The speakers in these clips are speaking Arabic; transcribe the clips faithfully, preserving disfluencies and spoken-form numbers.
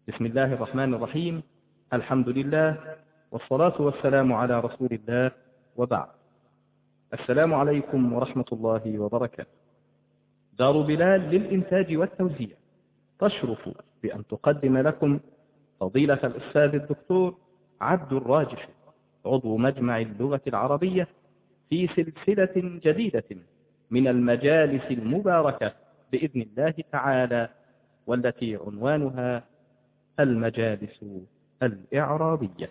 بسم الله الرحمن الرحيم. الحمد لله والصلاة والسلام على رسول الله، وبعد. السلام عليكم ورحمة الله وبركاته. دار بلال للإنتاج والتوزيع تشرف بأن تقدم لكم فضيلة الأستاذ الدكتور عبد الراجح، عضو مجمع اللغة العربية، في سلسلة جديدة من المجالس المباركة بإذن الله تعالى، والتي عنوانها المجالس الإعرابية.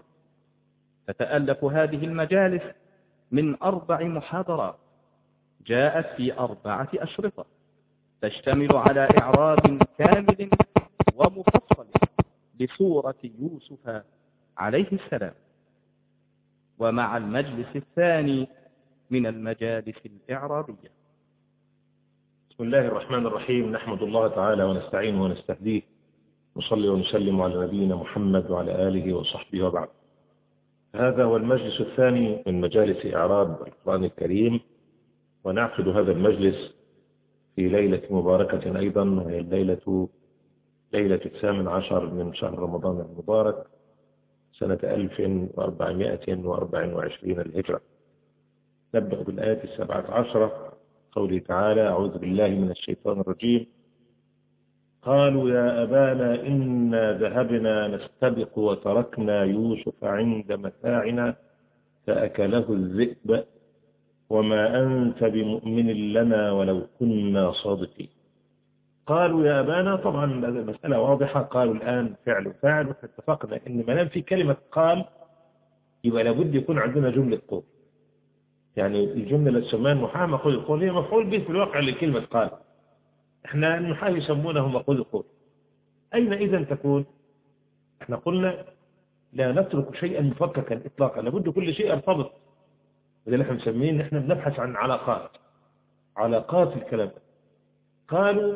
تتألف هذه المجالس من أربع محاضرات جاءت في أربعة أشرطة، تشتمل على إعراب كامل ومفصل لسورة يوسف عليه السلام. ومع المجلس الثاني من المجالس الإعرابية. بسم الله الرحمن الرحيم. نحمد الله تعالى ونستعينه ونستهديه، نصلي ونسلم على نبينا محمد وعلى آله وصحبه وبعد. هذا هو المجلس الثاني من مجالس إعراب القرآن الكريم، ونعقد هذا المجلس في ليلة مباركة أيضا، وهي الليلة ليلة الثامن عشر من شهر رمضان المبارك سنة ألف وأربعمائة وأربع وعشرين الهجرة. نبدأ بالآية السبعة عشرة، قوله تعالى: أعوذ بالله من الشيطان الرجيم. قالوا يا أبانا إنا ذهبنا نستبق وتركنا يوسف عند متاعنا فأكله الذئب وما أنت بمؤمن لنا ولو كنا صادقين. قالوا يا أبانا، طبعا المسألة واضحة. قالوا الآن فعل وفاعل، واتفقنا إن ما دام في كلمة قال يبقى لابد يكون عندنا جملة قول. يعني الجملة اللي تسمى محا مقول القول هي مفعول به في الواقع لكلمة قال. احنا النحاة يسمونه مقول القول. أين إذن تكون؟ احنا قلنا لا نترك شيئا مفككا إطلاقا، لابد كل شيء يرتبط. وده اللي احنا مسمين احنا بنبحث عن علاقات علاقات الكلام. قالوا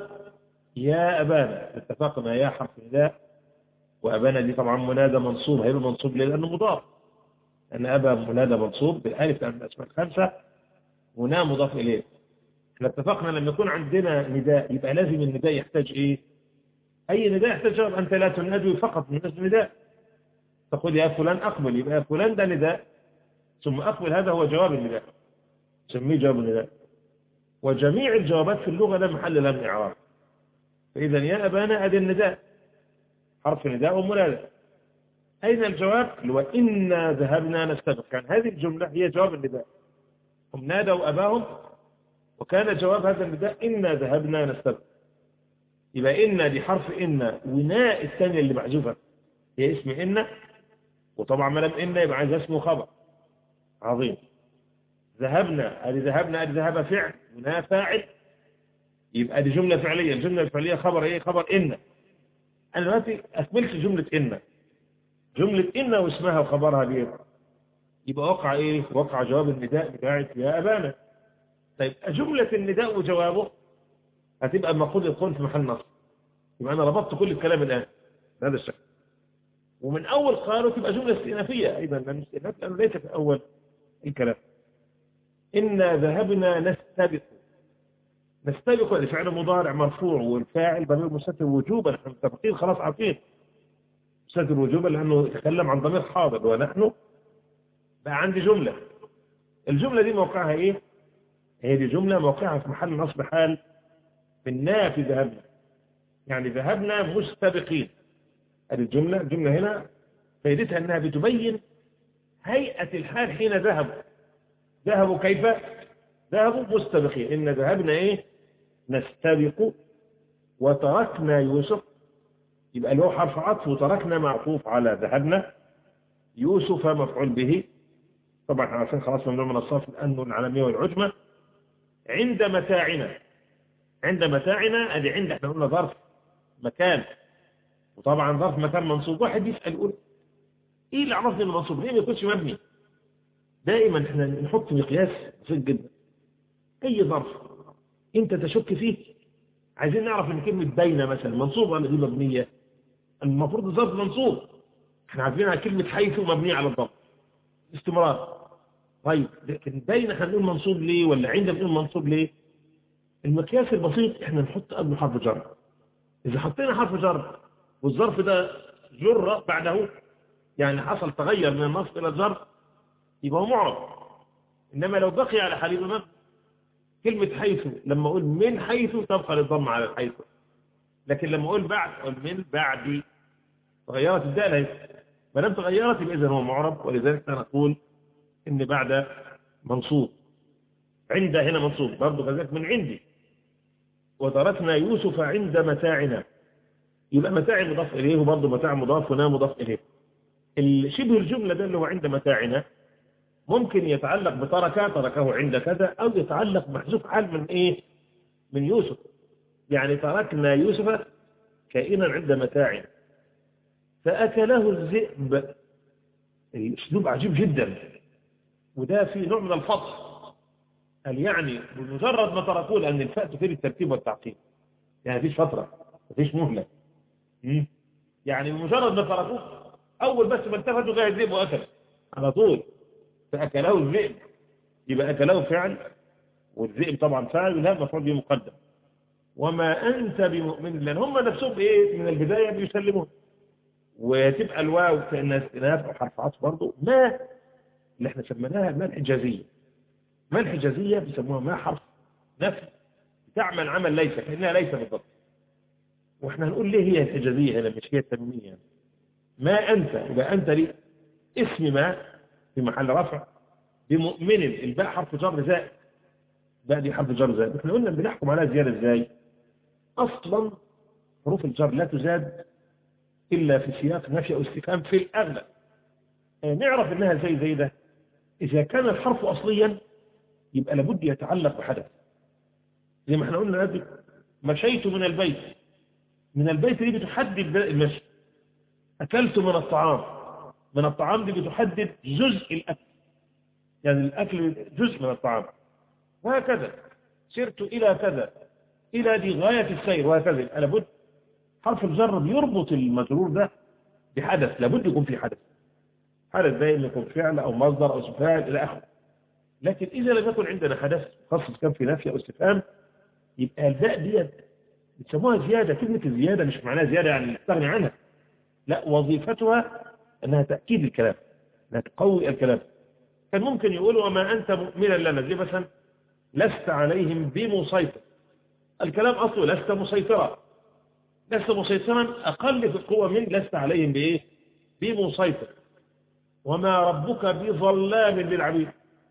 يا أبانا، اتفقنا يا حرف نداء، وأبانا دي طبعا منادى منصوب، هيبقى منصوب ليه؟ لأنه مضاف، لأن أبا منادى منصوب بالألف لأن الأسماء الخمسة، ونا مضاف إليه. احنا اتفقنا لما يكون عندنا نداء يبقى لازم النداء يحتاج ايه؟ اي نداء يحتاج جواب. انت لا تنادي فقط من اسم نداء، تقول يا فلان اقبل، يبقى فلان ده نداء، ثم اقبل هذا هو جواب النداء، سميه جواب النداء. وجميع الجوابات في اللغة لا محل لها من اعراب. فاذا يا ابانا ادي النداء، حرف نداء ومنادى. اين الجواب؟ اللي هو انا ذهبنا نستبق. كان هذه الجملة هي جواب النداء، هم نادوا اباهم وكان جواب هذا النداء إنا ذهبنا نستبق. يبقى إنا دي حرف إنا، وناء الثانية اللي محذوفة هي اسم إنا، وطبعا ما لم إنا يبقى عايز اسمه خبر. عظيم. ذهبنا، أدي ذهبنا أدي ذهب فعل، وناء فاعل، يبقى دي جملة فعلية. الجملة الفعلية خبر إيه؟ خبر إنا. أنا دلوقتي أكملت جملة إنا، جملة إنا واسمها وخبرها دي، يبقى وقع إيه؟ وقع جواب النداء بتاعت يا أبانا. طيب جملة النداء وجوابه هتبقى مقول القول في محل نصب، يبقى أنا ربطت كل الكلام الآن هذا الشكل. ومن أول قالوا تبقى جملة استئنافية أيضا، لأن الاستئناف لأنه ليس في أول الكلام. إنا ذهبنا نستبق. نستبق لفعل مضارع مرفوع، والفاعل ضمير مستتر وجوبا، نحن متفقين خلاص عارفين مستتر وجوبا لأنه يتكلم عن ضمير حاضر، ونحن بقى عندي جملة. الجملة دي موقعها إيه؟ هي دي جملة موقعها في محل نصب حال بالنا في ذهبنا، يعني ذهبنا مستبقين. هذه الجملة الجملة هنا فائدتها أنها بتبين هيئة الحال حين ذهبوا. ذهبوا كيف؟ ذهبوا مستبقين. إن ذهبنا إيه؟ نستبق وتركنا يوسف، يبقى له حرف عطف، وتركنا معطوف على ذهبنا، يوسف مفعول به. طبعا احنا عارفين خلاص ممنوع من الصرف لأنه العالمية والعجمة. عند متاعنا، عند متاعنا ادي عند، احنا قلنا ظرف مكان، وطبعا ظرف مكان منصوب. واحد يسأل يقول ايه اللي عرفني انه منصوب؟ ليه ما يكونش مبني؟ دائما احنا نحط مقياس بسيط جدا. اي ظرف انت تشك فيه، عايزين نعرف ان كلمه بين مثلا منصوب ولا دي مبنيه. المفروض الظرف منصوب، احنا عارفين على كلمه حيث مبنيه على الضم استمرار. طيب لكن بين احنا بنقول منصوب ليه، ولا عند بنقول منصوب ليه؟ المقياس البسيط احنا نحط قبله حرف جر. اذا حطينا حرف جر والظرف ده جر بعده، يعني حصل تغير من النصب إلى الجر، يبقى هو معرب. إنما لو بقي على حالته ما كلمة حيث، لما أقول من حيث تبقى للضم على الحيث، لكن لما أقول بعد أقول من بعد، تغيرت الدال هي، ما دام تغيرت يبقى إذن هو معرب. ولذلك أنا أقول إن بعد منصوب، عند هنا منصوب برضه كذلك من عندي. وتركنا يوسف عند متاعنا، يبقى متاع مضاف إليه، وبرضه متاع مضاف هنا مضاف إليه. شبه الجملة ده اللي هو عند متاعنا ممكن يتعلق بتركه، تركه عند كذا، أو يتعلق محذوف حال من إيه؟ من يوسف. يعني تركنا يوسف كائنا عند متاعنا فأكله الذئب. الأسلوب عجيب جدا، وده في نوع من الفصل. قال يعني بمجرد ما تركوه، لأن الفاء تفيد الترتيب والتعقيب، يعني مفيش فترة، مفيش مهلة. يعني بمجرد ما تركوه أول بس ما التفتوا جاء الذئب وأكل على طول، فأكله الذئب. يبقى أكله فعل، والذئب طبعا فعل، ولا مفعول به مقدم. وما أنت بمؤمن، لأن هم نفسهم إيه من البداية بيسلمون. وتبقى الواو كأنها استئناف أو حرف عطف برضه. ما اللي احنا سميناها ما الحجازية، ما الحجازية بيسموها ما حرف نفي، تعمل عمل ليس، كأنها ليس بالضبط. واحنا هنقول ليه هي الحجازية هنا مش هي التنمية يعني. ما أنت، يبقى أنت لي اسم ما في محل رفع، بمؤمن الباء حرف جر زائد، باء دي حرف جر زائد. احنا قلنا بنحكم عليها زيادة ازاي؟ أصلا حروف الجر لا تزاد إلا في سياق نفي أو استفهام في الأغلب. يعني نعرف إنها زي زي ده إذا كان الحرف أصليا يبقى لابد يتعلق بحدث، زي ما احنا قلنا قبل مشيت من البيت. من البيت دي بتحدد المشي. أكلت من الطعام، من الطعام دي بتحدد جزء الأكل، يعني الأكل جزء من الطعام. وهكذا سرت إلى كذا، إلى دي غاية السير، وهكذا. لابد حرف الجر بيربط المجرور ده بحدث، لابد يكون في حدث. حدث ده يكون فعل أو مصدر أو فاعل إلى آخره. لكن إذا لم يكن عندنا حدث خاص كان في نفي أو استفهام، يبقى الباء ديت بتسموها زيادة. كلمة الزيادة مش معناها زيادة يعني نستغني عنها، لا، وظيفتها أنها تأكيد الكلام، أنها تقوي الكلام. كان ممكن يقولوا وما أنت مؤمنا لنا، زي مثلا لست عليهم بمسيطر. الكلام أصله لست مسيطرا، لست مسيطرا أقل في القوة من لست عليهم بإيه؟ بمسيطر. وما ربك بظلام للعبيد،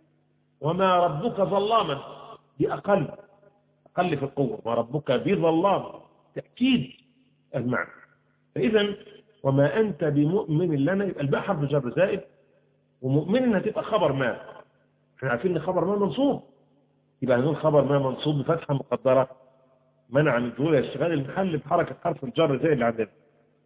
وما ربك ظلاما، دي أقل أقل في القوة. وربك بظلام تأكيد المعنى. فإذا وما أنت بمؤمن لنا، يبقى الباء حرف جر زائد، ومؤمن هتبقى خبر ما. احنا عارفين ان خبر ما منصوب، يبقى هنقول خبر ما منصوب بفتحة مقدرة منع من ظهور اشتغال المحل بحركة حرف الجر زي اللي عندنا.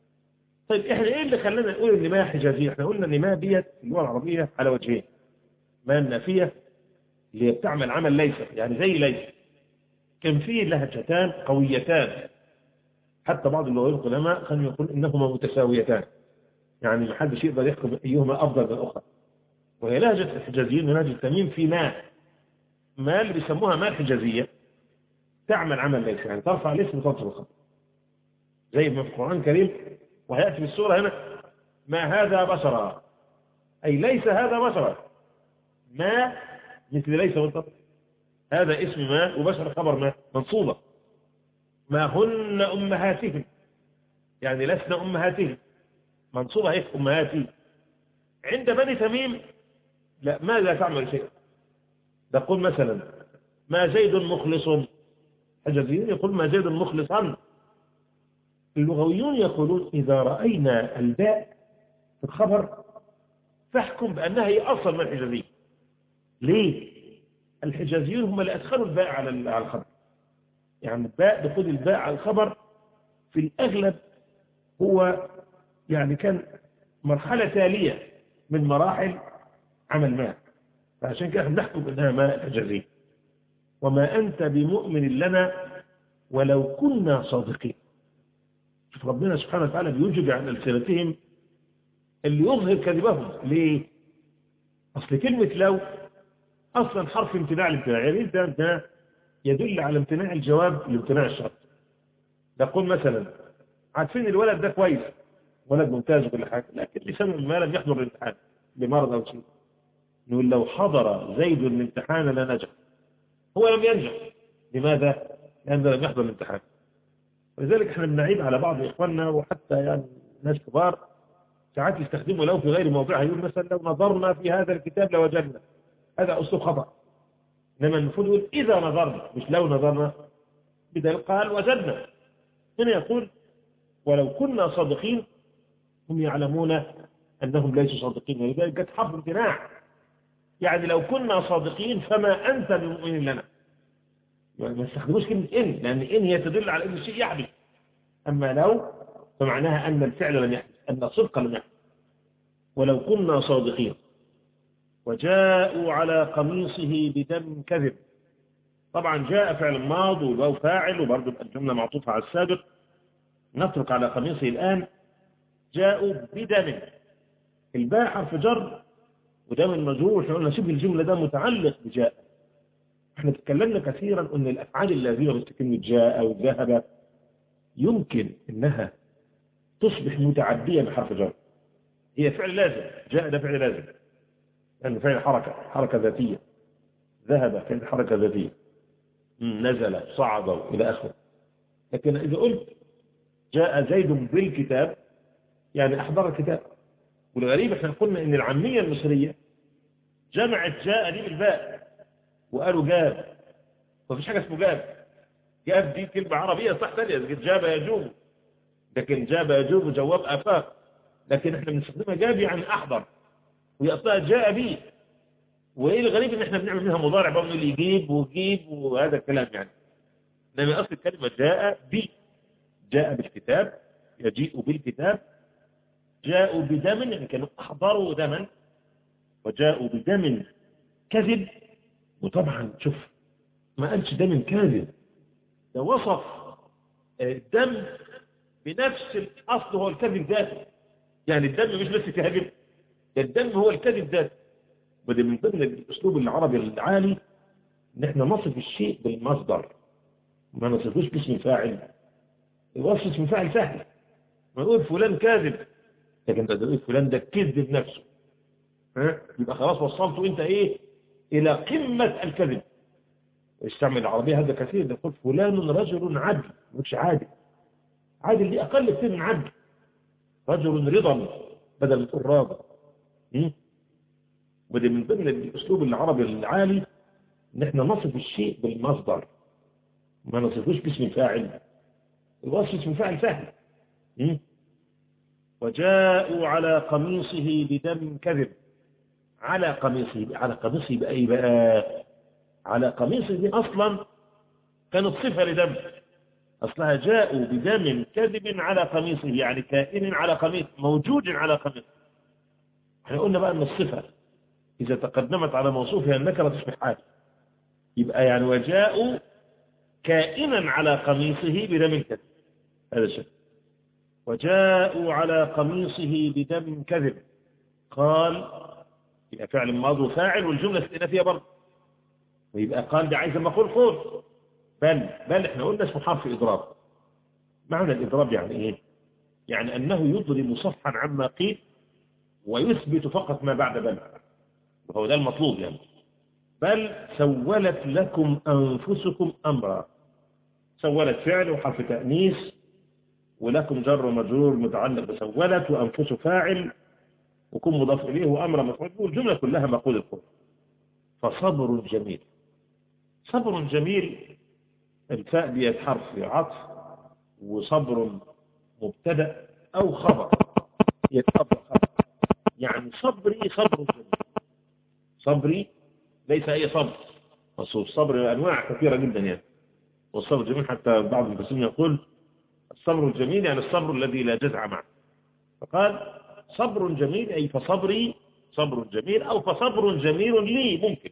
طيب احنا ايه اللي خلانا نقول ان ما حجازية؟ احنا قلنا ان ما ديت في اللغة العربية على وجهين. ما النافية اللي هي بتعمل عمل ليس، يعني زي ليس. كان فيه لهجتان قويتان، حتى بعض اللغويين العلماء كانوا يقول انهما متساويتان، يعني ما حدش يقدر يحكم ايهما افضل من الاخرى. وهي لهجة الحجازيين ولهجة التميم في ما ما اللي بيسموها ما الحجازية، تعمل عمل ليس، يعني ترفع الاسم وتنصب الخبر. زي ما في القرآن الكريم وهيأتي في السورة هنا ما هذا بشرا، أي ليس هذا بشرا. ما مثل ليس والطبع، هذا اسم ما وبشر خبر ما منصوبة. ما هن أمهاتهم، يعني لسنا أمهاتهم، منصوبة هيك أمهاتي. عند بني تميم لا، ما لا تعمل شيء. تقول مثلا ما زيد مخلص، حجازيين يقول ما زيد مخلصا. اللغويون يقولون إذا رأينا الباء في الخبر فاحكم بأنها هي أصلا من الحجازيين. ليه؟ الحجازيون هم اللي أدخلوا الباء على الخبر. يعني الباء دخول الباء على الخبر في الأغلب هو يعني كان مرحلة تالية من مراحل عمل ما، فعشان كده نحكم أنها ما الحجازيين. وما أنت بمؤمن لنا ولو كنا صادقين. شوف ربنا سبحانه وتعالى بيوجب عن ألسنتهم اللي يظهر كذبهم. ليه؟ أصل كلمة لو أصلا حرف امتناع الامتناع، يعني إذا ده يدل على امتناع الجواب لامتناع الشرط. نقول مثلا عارفين الولد ده كويس، ولد ممتاز وكل حاجة، لكن لسبب ما لم يحضر الامتحان بمرض أو شيء. نقول لو حضر زيد الامتحان لنجح، هو لم ينجح. لماذا؟ لأنه لم يحضر الامتحان. ولذلك احنا بنعيب على بعض إخواننا وحتى يعني ناس كبار ساعات يستخدموا لو في غير موضعها، يقول مثلا لو نظرنا في هذا الكتاب لوجدنا. هذا أسلوب خطأ. إنما المفروض يقول إذا نظرنا، مش لو نظرنا. بدل قال وجدنا. هنا يقول ولو كنا صادقين. هم يعلمون أنهم ليسوا صادقين، ولذلك جت حرف امتناع. يعني لو كنا صادقين فما أنت بمؤمن لنا. يعني ما استخدموش كلمة إن، لأن إن هي تدل على أن الشيء يحدث. أما لو فمعناها أن الفعل لم يحدث، أن الصدق لم يحدث. ولو كنا صادقين. وجاءوا على قميصه بدم كذب. طبعا جاء فعل ماض والواو فاعل، وبرضه الجملة معطوفة على السابق. نترك على قميصه الآن. جاءوا بدم. الباء حرف جر ودم مجرور. احنا قلنا شبه الجملة ده متعلق بجاء. احنا تكلمنا كثيرا ان الافعال اللازمه مثل كلمه جاء او ذهب يمكن انها تصبح متعديه بحرف جر. هي فعل لازم. جاء ده فعل لازم لانه فعل حركه حركه ذاتيه. ذهب فعل حركه ذاتيه. نزل صعد الى اخره. لكن اذا قلت جاء زيد بالكتاب يعني احضر الكتاب. والغريب احنا قلنا ان العاميه المصريه جمعت جاء دي بالباء وقالوا جاب. مفيش حاجه اسمه جاب. جاب دي كلمه عربيه صح ثانيه، جاب يجوب. لكن جاب يجوب جواب افاق. لكن احنا بنستخدمها جاب يعني احضر، وهي اصلها جاء بي. وايه الغريب ان احنا بنعمل منها مضارع بقى اللي يجيب ويجيب وهذا الكلام يعني. انما اصل الكلمه جاء بي. جاء بالكتاب يجيء بالكتاب. جاءوا بدم يعني كانوا احضروا دما. وجاءوا بدم كذب. وطبعا شوف ما قالش دم كاذب، ده وصف الدم بنفس الأصل هو الكذب ذاته. يعني الدم مش بس كاذب، الدم هو الكذب ذاته. وده من ضمن الأسلوب العربي العالي ان احنا نصف الشيء بالمصدر، ما نصفوش باسم فاعل. الوصف اسم فاعل سهل، ما نقول فلان كاذب، لكن ده تقول فلان ده كذب نفسه. ها يبقى خلاص وصلته انت ايه الى قمة الكذب. يستعمل العربية هذا كثير، يقول فلان رجل عدل، مش عادل. عادل دي أقل كثير من عدل. رجل رضا بدل ما تقول راضي. وده من ضمن الأسلوب العربي العالي إن إحنا نصف الشيء بالمصدر، ما نصفوش باسم فاعل. الوصف اسم فاعل سهل. وجاءوا على قميصه بدم كذب. على قميصه، على قميصه بأي بقى؟ على قميصه دي أصلا كانت صفة لدم. أصلها جاءوا بدم كذب على قميصه، يعني كائن على قميص، موجود على قميص. احنا قلنا بقى أن الصفة إذا تقدمت على موصوفها النكرة تصبح حال. يبقى يعني وجاءوا كائنا على قميصه بدم كذب. هذا الشيء. وجاءوا على قميصه بدم كذب. قال يبقى فعل ماضي فاعل والجملة استئنافية برضه. ويبقى قال دي عايز ما اقول قول. بل بل احنا قلنا اسمه حرف اضراب. معنى الاضراب يعني ايه؟ يعني انه يضرب صفحا عما قيل ويثبت فقط ما بعد بل. وهو ده المطلوب يعني. بل سولت لكم انفسكم امرا. سولت فعل وحرف تأنيث، ولكم جر ومجرور متعلق بسولت، وانفس فاعل، وكن مضاف اليه وامر مفعول، والجمله كلها مقول القول. فصبر جميل. صبر جميل. الفاء دي حرف عطف، وصبر مبتدا او خبر يتقبل خبر. يعني صبري صبر جميل. صبري ليس اي صبر، الصبر انواع كثيره جدا يعني. والصبر جميل حتى بعض المفسرين يقول الصبر الجميل يعني الصبر الذي لا جزع معه. فقال صبر جميل أي فصبري صبر جميل، أو فصبر جميل لي ممكن.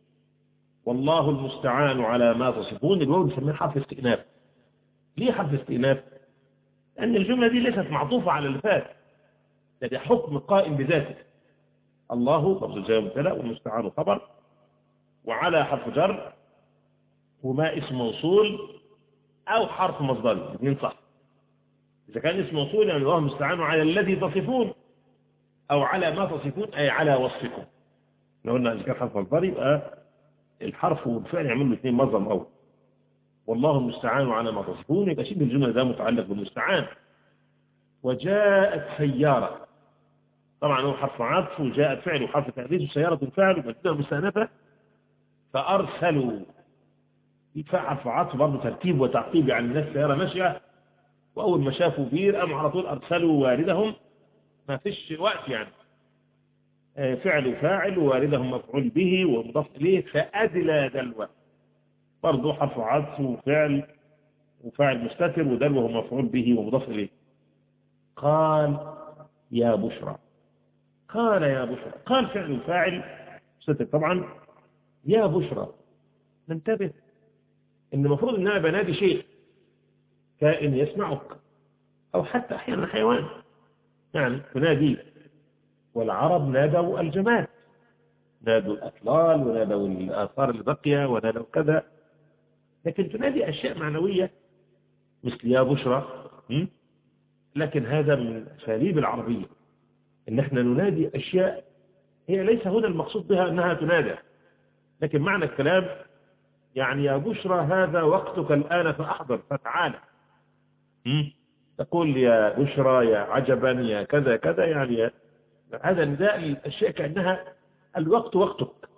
والله المستعان على ما تصفون. الواو بنسميها حرف استئناف. ليه حرف استئناف؟ لأن الجملة دي ليست معطوفة على اللي فات، ده حكم قائم بذاته. الله لفظ الجلالة مبتدأ والمستعان خبر، وعلى حرف جر، وما اسم موصول أو حرف مصدري، الاثنين صح. إذا كان اسم موصول يعني الله المستعان على الذي تصفون، أو على ما تصفون أي على وصفكم. لو قلنا إذا كان حرف مصدر يبقى الحرف والفعل يعملوا الاثنين مصدر أول. والله المستعان على ما تصفون يبقى شبه الجملة ده متعلق بالمستعان. وجاءت سيارة، طبعا هو حرف عطف وجاءت فعل وحرف تأنيث وسيارة فعل ومبتدأ مستأنفة. فأرسلوا يدفع حرف عطف برضه ترتيب وتعقيب، يعني الناس سيارة ماشية وأول ما شافوا بير قاموا على طول أرسلوا واردهم، ما فيش وقت يعني. فعل وفاعل وواردهم مفعول به ومضاف إليه. فأدلى دلوة برضه حرف عطف وفعل وفاعل مستتر ودلوه مفعول به ومضاف إليه. قال يا بشرى، قال يا بشرى، قال فعل وفاعل مستتر طبعا. يا بشرى ننتبه إن المفروض إن أنا بنادي شيء كائن يسمعك، أو حتى أحيانا حيوان يعني تنادي. والعرب نادوا الجماد، نادوا الأطلال ونادوا الآثار البقية ونادوا كذا. لكن تنادي أشياء معنوية مثل يا بشرى. لكن هذا من أساليب العربية إن احنا ننادي أشياء هي ليس هنا المقصود بها أنها تنادى، لكن معنى الكلام يعني يا بشرى هذا وقتك الآن فأحضر فتعالى. تقول يا بشرى يا عجبا يا كذا كذا، يعني يا هذا نداء الأشياء كأنها الوقت وقتك.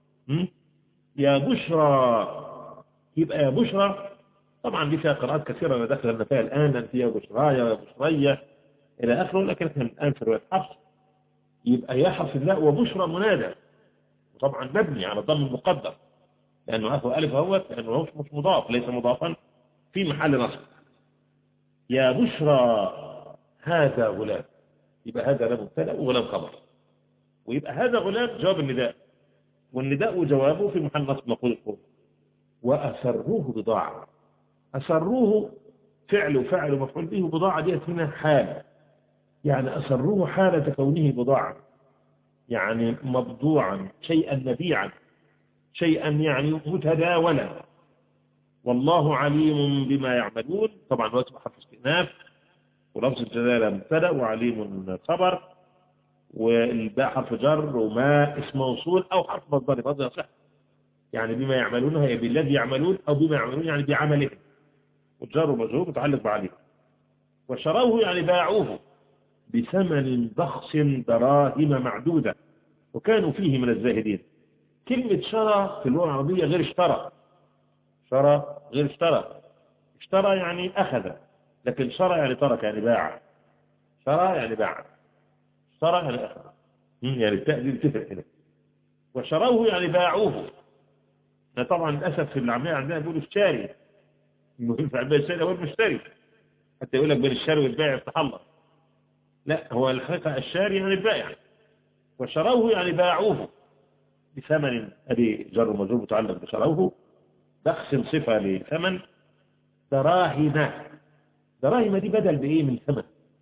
يا بشرى يبقى يا بشرى طبعا دي فيها قراءات كثيرة أنا دخلنا فيها الآن، أنت يا بشرى يا بشرية إلى آخره، لكن احنا الآن في رواية حفص يبقى يا حرف الناء وبشرى منادى، وطبعا مبني على الضم المقدر لأنه أخو ألف أهوت، لأنه مش مضاف ليس مضافا في محل نصب. يا بشرى هذا غلام، يبقى هذا لا مبتدأ وغلام خبر، ويبقى هذا غلام جواب النداء، والنداء وجوابه في محل نصب مقول القرب. وأسروه بضاعة، أسروه فعل وفعل ومفعول به، وبضاعة ديت هنا حال، يعني أسروه حالة كونه بضاعة، يعني مبضوعا شيئا نبيعا شيئا يعني متداولا. والله عليم بما يعملون، طبعا هو اسم حرف استئناف ولفظ الجلالة مبتدأ وعليم خبر، والباء حرف جر وما اسم موصول أو حرف مصدر برضه يصح. يعني بما يعملون هي بالذي يعملون أو بما يعملون يعني بعملهم، والجر ومجرور متعلق بعليم. وشروه يعني باعوه بثمن بخس دراهم معدودة وكانوا فيه من الزاهدين. كلمة شرى في اللغة العربية غير اشترى، شرى غير اشترى. اشترى يعني أخذ، لكن شرى يعني ترك يعني باع. شرى يعني باع، اشترى يعني أخذ، يعني التأذير تفرق هنا. وشروه يعني باعوه. طبعا للأسف في العملية عندنا بيقولوا اشتري، المهم في عملية الشاري هو المشتري، حتى يقول لك بين الشاري والبائع يفتح الله. لا، هو الحقيقة الشاري يعني البائع. وشروه يعني باعوه بثمن، أدي جر ومجرور متعلق بشروه، بخس صفة لثمن. دراهم، دراهم دي بدل بإيه من ثمن،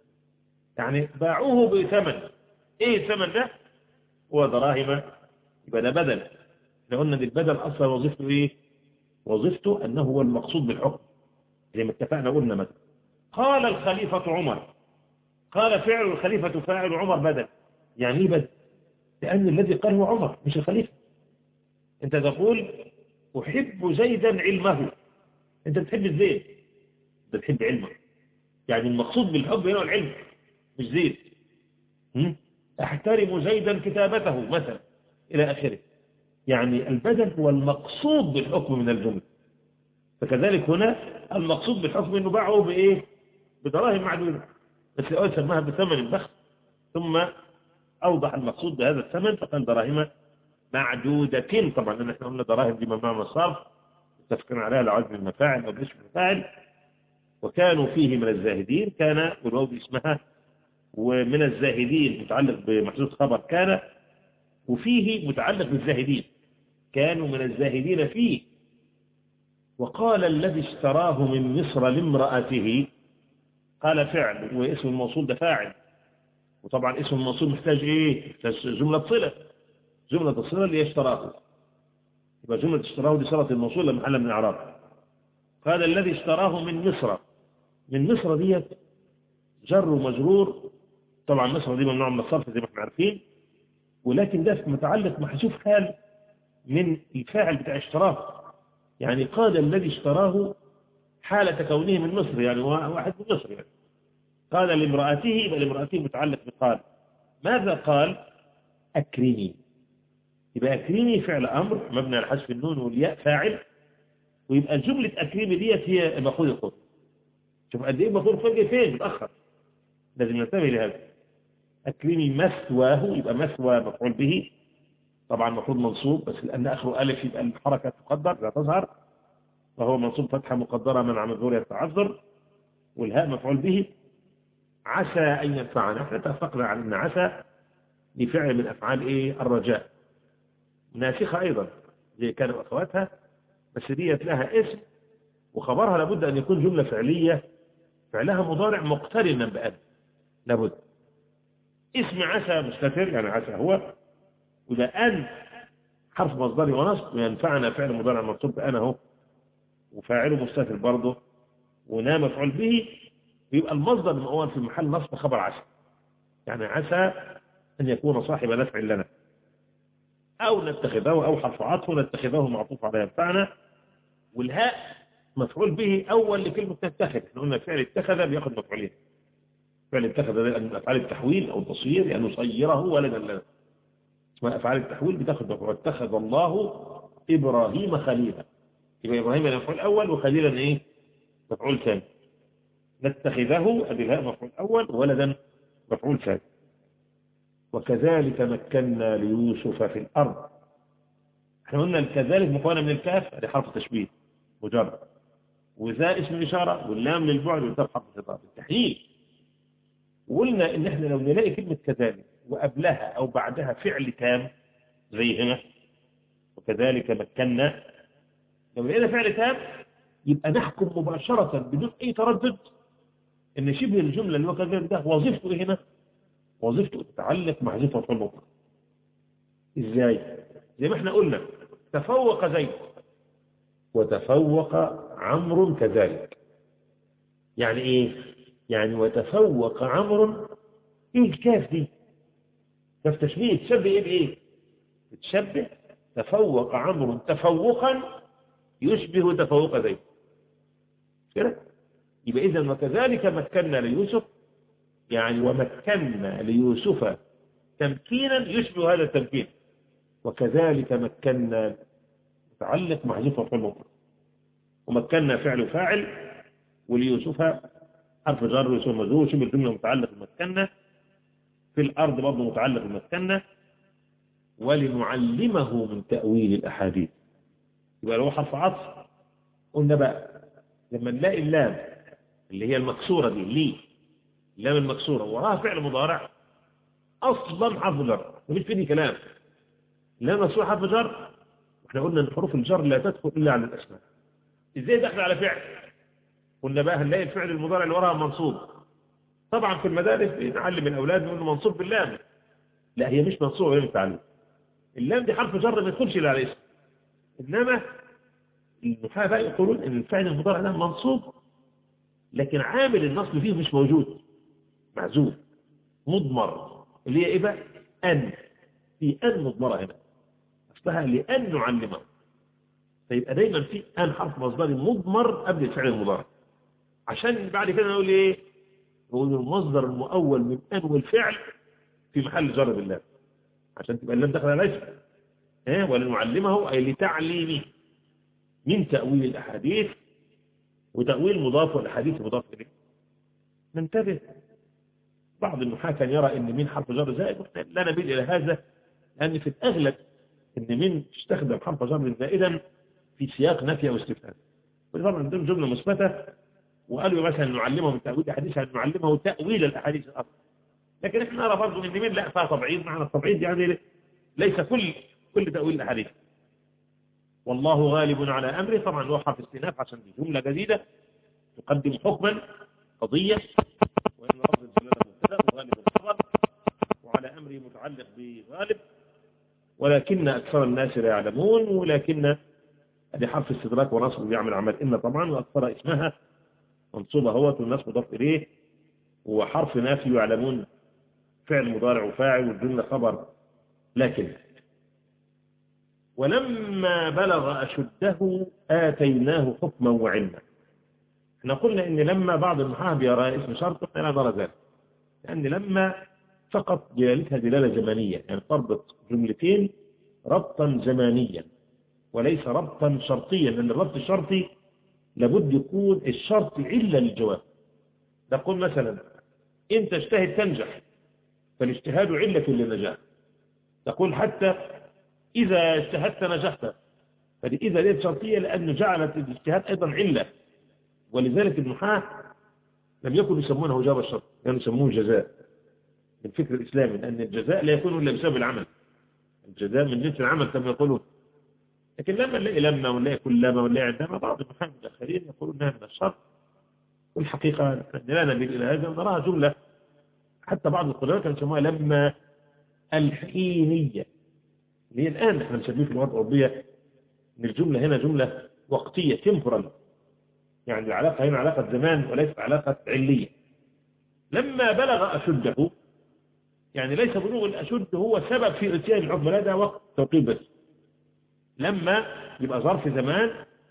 يعني باعوه بثمن. إيه الثمن ده؟ هو دراهم، يبقى ده بدل. احنا قلنا ان البدل أصلا وظيفته إيه؟ وظيفته أنه هو المقصود بالحكم زي ما اتفقنا. قلنا مثلا قال الخليفة عمر، قال فعل الخليفة فاعل وعمر بدل. يعني ايه بدل؟ لأن الذي قال هو عمر مش الخليفة. انت تقول أحب زيدا علمه، انت بتحب الزيد، انت بتحب علمه، يعني المقصود بالحب هنا العلم مش زيد. أحترم زيدا كتابته مثلا إلى آخره. يعني البدل هو المقصود بالحكم من الجملة. فكذلك هنا المقصود بالحكم انه باعه بايه؟ بدراهم معدودة، بس الأول سماها بثمن بخس، ثم أوضح المقصود بهذا الثمن فقال دراهم معدودة. طبعا لأن احنا قلنا دراهم دي ممنوع من الصرف، اتفقنا عليها لعزم المفاعل أو باسم المفاعل. وكانوا فيه من الزاهدين، كان والواو اسمها، ومن الزاهدين متعلق بمحذوف خبر كان، وفيه متعلق بالزاهدين، كانوا من الزاهدين فيه. وقال الذي اشتراه من مصر لامرأته، قال فعل واسم الموصول ده فاعل، وطبعا اسم الموصول محتاج ايه؟ محتاج جملة صلة، جملة الصلة اللي اشتراه، يبقى جملة اشتراه دي صلة الموصول لمحل من الاعراب. قال الذي اشتراه من مصر، من مصر ديت جر ومجرور، طبعا مصر دي ممنوع من الصرف زي ما احنا عارفين، ولكن ده متعلق محذوف حال من الفاعل بتاع اشتراه. يعني قال الذي اشتراه حالة كونه من مصر، يعني واحد من مصر يعني. قال لامرأته، يبقى لامرأته متعلق بقال. ماذا قال؟ أكرمي. يبقى أكرمي فعل أمر مبني على حذف النون والياء فاعل، ويبقى جملة أكرمي ديت هي المفروض الخط. شوف قد إيه المفروض الخط جاي فين متأخر، لازم ننتبه لهذا. أكرمي مثواه، يبقى مثوى مفعول به، طبعا المفروض منصوب، بس لأن آخره ألف يبقى الحركة تقدر لا تظهر، فهو منصوب فتحة مقدرة منع من ظهور التعذر، والهاء مفعول به. عسى أن ينفعنا، احنا اتفقنا على أن عسى لفعل من أفعال إيه؟ الرجاء، ناسخة أيضا زي كانوا أخواتها، بس ديت لها اسم وخبرها لابد أن يكون جملة فعلية فعلها مضارع مقترنا بأن، لابد. اسم عسى مستتر يعني عسى هو، وده أن حرف مصدري ونصب، وينفعنا فعل مضارع منصوب بأن اهو، وفاعله مستتر برضه، ونام مفعول به، يبقى المصدر المؤول في محل نصب خبر عسى، يعني عسى أن يكون صاحب نفع لنا، أو نتخذه، أو حرف عطف نتخذه معطوف على ينفعنا. والهاء مفعول به أول لكلمة نتخذ، احنا قلنا فعل اتخذ بياخد مفعولين، فعل اتخذ ده من أفعال التحويل أو التصوير، يعني نصيره ولدا لنا، اسمها أفعال التحويل بتاخد مفعول. اتخذ الله إبراهيم خليلا، يبقى إبراهيم المفعول الأول وخليلا إيه؟ مفعول ثاني. نتخذه أدي الهاء مفعول أول، ولدا مفعول ثاني. وكذلك مكنا ليوسف في الأرض، احنا قلنا كذلك مكونة من الكاف، ادي حرف تشبيه مجرد، وذا اسم الإشارة، واللام للبعد، والتاء حرف خطاب التحليل. وقلنا ان احنا لو نلاقي كلمة كذلك وقبلها او بعدها فعل تام زي هنا وكذلك مكنا، لو لقينا فعل تام يبقى نحكم مباشرة بدون اي تردد ان شبه الجملة اللي هو كذلك ده وظيفته ايه هنا؟ وظيفته تتعلق محذوفة في المطلق. ازاي؟ زي ما احنا قلنا تفوق زيد وتفوق عمرو كذلك. يعني ايه؟ يعني وتفوق عمرو، ايه الكاف دي؟ كاف تشبيه، تشبه ايه بايه؟ تشبه تفوق عمرو تفوقا يشبه تفوق زيد كده. يبقى اذا وكذلك مكنا ليوسف، يعني ومكنا ليوسف تمكينا يشبه هذا التمكين. وكذلك مكنا متعلق محذوف في المطلق، ومكنا فعل فاعل، وليوسف حرف جر ويوسف مجرور، شبه الجمله متعلق بمكنا. في الارض برضه متعلق بمكنا. ولنعلمه من تاويل الاحاديث، يبقى له حرف عطف. قلنا بقى لما نلاقي اللام اللي هي المكسوره دي، ليه اللام المكسوره وراها فعل مضارع اصلا حرف جر، مفيش فيه كلام، لا مكسوره حرف جر. واحنا قلنا ان حروف الجر لا تدخل الا على الاسماء. ازاي دخل على فعل؟ قلنا بقى هنلاقي الفعل المضارع اللي وراها منصوب. طبعا في المدارس بنعلم الاولاد انه منصوب باللام، لا هي مش منصوبه ولا متعلم، اللام دي حرف جر ما يدخلش الا على الاسم. انما النحاة بقى يقولون ان الفعل المضارع ده منصوب لكن عامل النصب فيه مش موجود، معزوف مضمر، اللي هي ايه بقى؟ ان، في ان مضمره هنا اصلها لان نعلمه، فيبقى دايما في ان حرف مصدري مضمر قبل الفعل المضارع، عشان بعد كده نقول ايه؟ نقول المصدر المؤول من ان والفعل في محل جر بالله، عشان تبقى اللام داخله على الاسم. ها ولنعلمه اي لتعليمه من تاويل الاحاديث، وتاويل مضاف والاحاديث مضاف اليه. ننتبه، بعض النحاة كان يرى ان من حرف جر زائد، لا نميل الى هذا، لان في الاغلب ان من تستخدم حرف جر زائدا في سياق نفي او استفهام. طبعا عندهم جمله مثبته وقالوا مثلا نعلمه من تاويل الاحاديث، نعلمه تاويل الاحاديث الاصل. لكن احنا نرى برضه ان من لا فيها تبعيض، معنى التبعيض يعني ليس كل كل تاويل الاحاديث. والله غالب على امره، طبعا هو حرف استئناف عشان دي جمله جديده تقدم حكما قضيه، وان لفظ الجلاله مبتدا وغالب الخبر، وعلى امره متعلق بغالب، ولكن اكثر الناس لا يعلمون. ولكن هذه حرف استدراك ونصب بيعمل عمل ان طبعا، واكثر اسمها منصوبه هو والناس مضاف اليه، وحرف نافي يعلمون فعل مضارع وفاعل والجملة خبر. لكن ولما بلغ أشده آتيناه حكما وعلما. احنا قلنا ان لما بعض النحاة بيرى اسم شرط لا نرى ذلك، لأن لما فقط دلالتها دلالة زمنية، يعني تربط جملتين ربطا زمانيا وليس ربطا شرطيا، لأن الربط الشرطي لابد يكون الشرط علة للجواب. نقول مثلا إن تجتهد تنجح، فالاجتهاد علة للنجاح. تقول حتى إذا اجتهدت نجحت، فإذا ليست شرطية لأنه جعلت الاجتهاد أيضا علة. ولذلك النحاة لم يكن يسمونه جواب الشرط، كانوا يسموه جزاء من فكر الإسلامي، لأن الجزاء لا يكون إلا بسبب العمل، الجزاء من جنس العمل كما يقولون. لكن لما نلاقي لما ونلاقي كل لما ونلاقي عندما، بعض النحاة الآخرين يقولون انها من الشرط، والحقيقة لا نميل إلى هذا ونراها جملة. حتى بعض القدراء كانوا يسموها لما الحينية، اللي هي الآن احنا نسميه في اللغات الأوروبية ان الجملة هنا جملة وقتية temporal، يعني العلاقة هنا علاقة زمان وليست علاقة علية. لما بلغ أشده، يعني ليس بلوغ الأشد هو سبب في اتيان الحكم، لا ده وقت توقيت بس. لما يبقى ظرف زمان،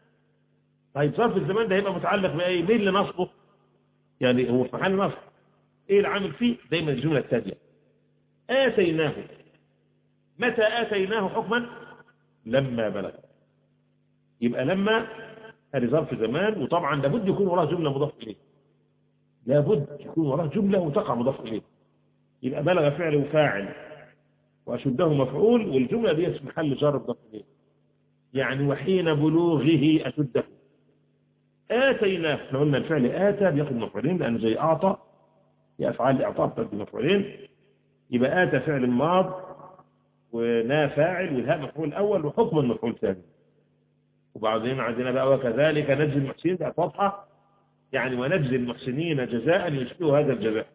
طيب ظرف الزمان ده يبقى متعلق بأي؟ مين اللي نصبه؟ يعني هو في محل نصب، ايه العامل فيه؟ دايما الجملة التالية آتيناه. متى آتيناه حكما؟ لما بلغ. يبقى لما هذه ظرف زمان، وطبعا لابد يكون وراها جملة مضاف إليه، لابد يكون وراها جملة وتقع مضاف إليه. يبقى بلغ فعل وفاعل وأشده مفعول، والجملة دي في محل جر مضاف إليه، يعني وحين بلوغه أشده. آتيناه، احنا قلنا الفعل آتى بياخد مفعولين لأنه زي أعطى، هي أفعال الإعطاء بتاخد مفعولين. يبقى آتى فعل ماض ونا فاعل والهاء مفعول أول وحكم المفعول ثاني. وبعدين عندنا بقى وكذلك نجزي المحسنين، بقت واضحة، يعني ونجزي المحسنين جزاء يشبه هذا الجزاء.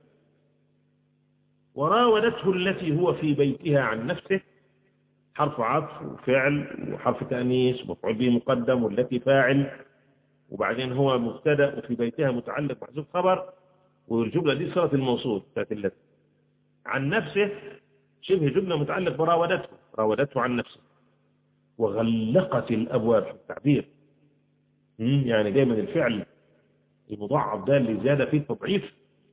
وراودته التي هو في بيتها عن نفسه، حرف عطف وفعل وحرف تأنيث مفعول به مقدم، والتي فاعل، وبعدين هو مبتدا وفي بيتها متعلق محذوف خبر، والجملة دي صلة الموصول بتاعت التي. عن نفسه شبه جملة متعلق براودته، راودته عن نفسه. وغلقت الأبواب في التعبير، يعني جاي من الفعل المضاعف ده اللي زيادة فيه تضعيف،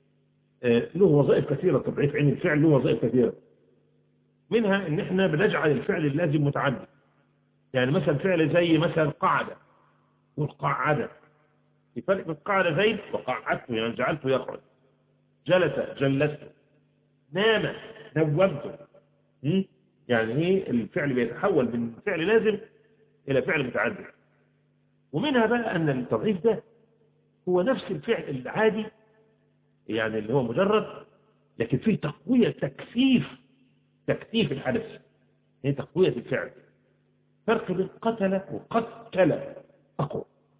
له وظائف كثيرة. تضعيف عين الفعل له وظائف كثيرة، منها ان احنا بنجعل الفعل اللازم متعدد. يعني مثلا فعل زي مثلا قعد والقعدة، في فرق بين قعد زيد وقعدته، يعني جعلته يقعد. جلس جلسته. نام نومته. يعني ايه الفعل بيتحول من فعل لازم الى فعل متعدد. ومنها بقى ان التضعيف ده هو نفس الفعل العادي، يعني اللي هو مجرد، لكن فيه تقوية تكثيف تكثيف الحدث، هي تقوية الفعل. فرق بين قتل وقتل أقوى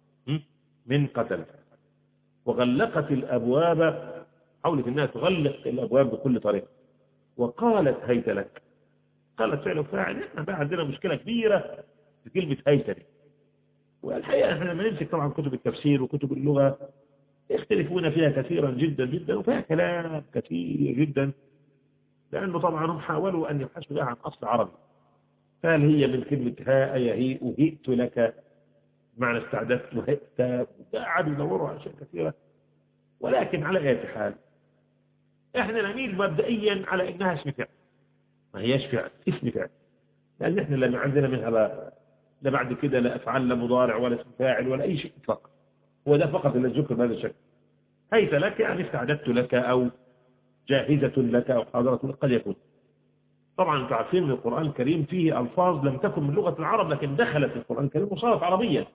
من قتل. وغلقت الأبواب، حاولت الناس تغلق الأبواب بكل طريقة. وقالت هيت لك. قالت فعل وفاعل. احنا بقى عندنا مشكلة كبيرة في كلمة هيت لك. والحقيقة احنا لما نمسك طبعا كتب التفسير وكتب اللغة يختلفون فيها كثيرا جدا جدا، وفيها كلام كثير جدا، لأنه طبعا هم حاولوا أن يبحثوا لها عن أصل عربي. فهل هي من كلمة هاء يهيء وهئت لك معنى استعددت وهئت، قعدوا يدوروا على أشياء كثيرة. ولكن على أي حال احنا نميل مبدئيا على انها اسم فعل، ما هياش فعل، اسم فعل، لان احنا لا عندنا منها لا, لا بعد كده لا افعال لا مضارع ولا اسم فاعل ولا اي شيء اطلاقا. هو ده فقط اللي ذكر بهذا الشكل. هيت لك يعني استعددت لك او جاهزة لك او حاضرة لك، قد يكون. طبعا انتم عارفين ان القرآن الكريم فيه الفاظ لم تكن من لغة العرب لكن دخلت في القرآن الكريم وصارت عربيا.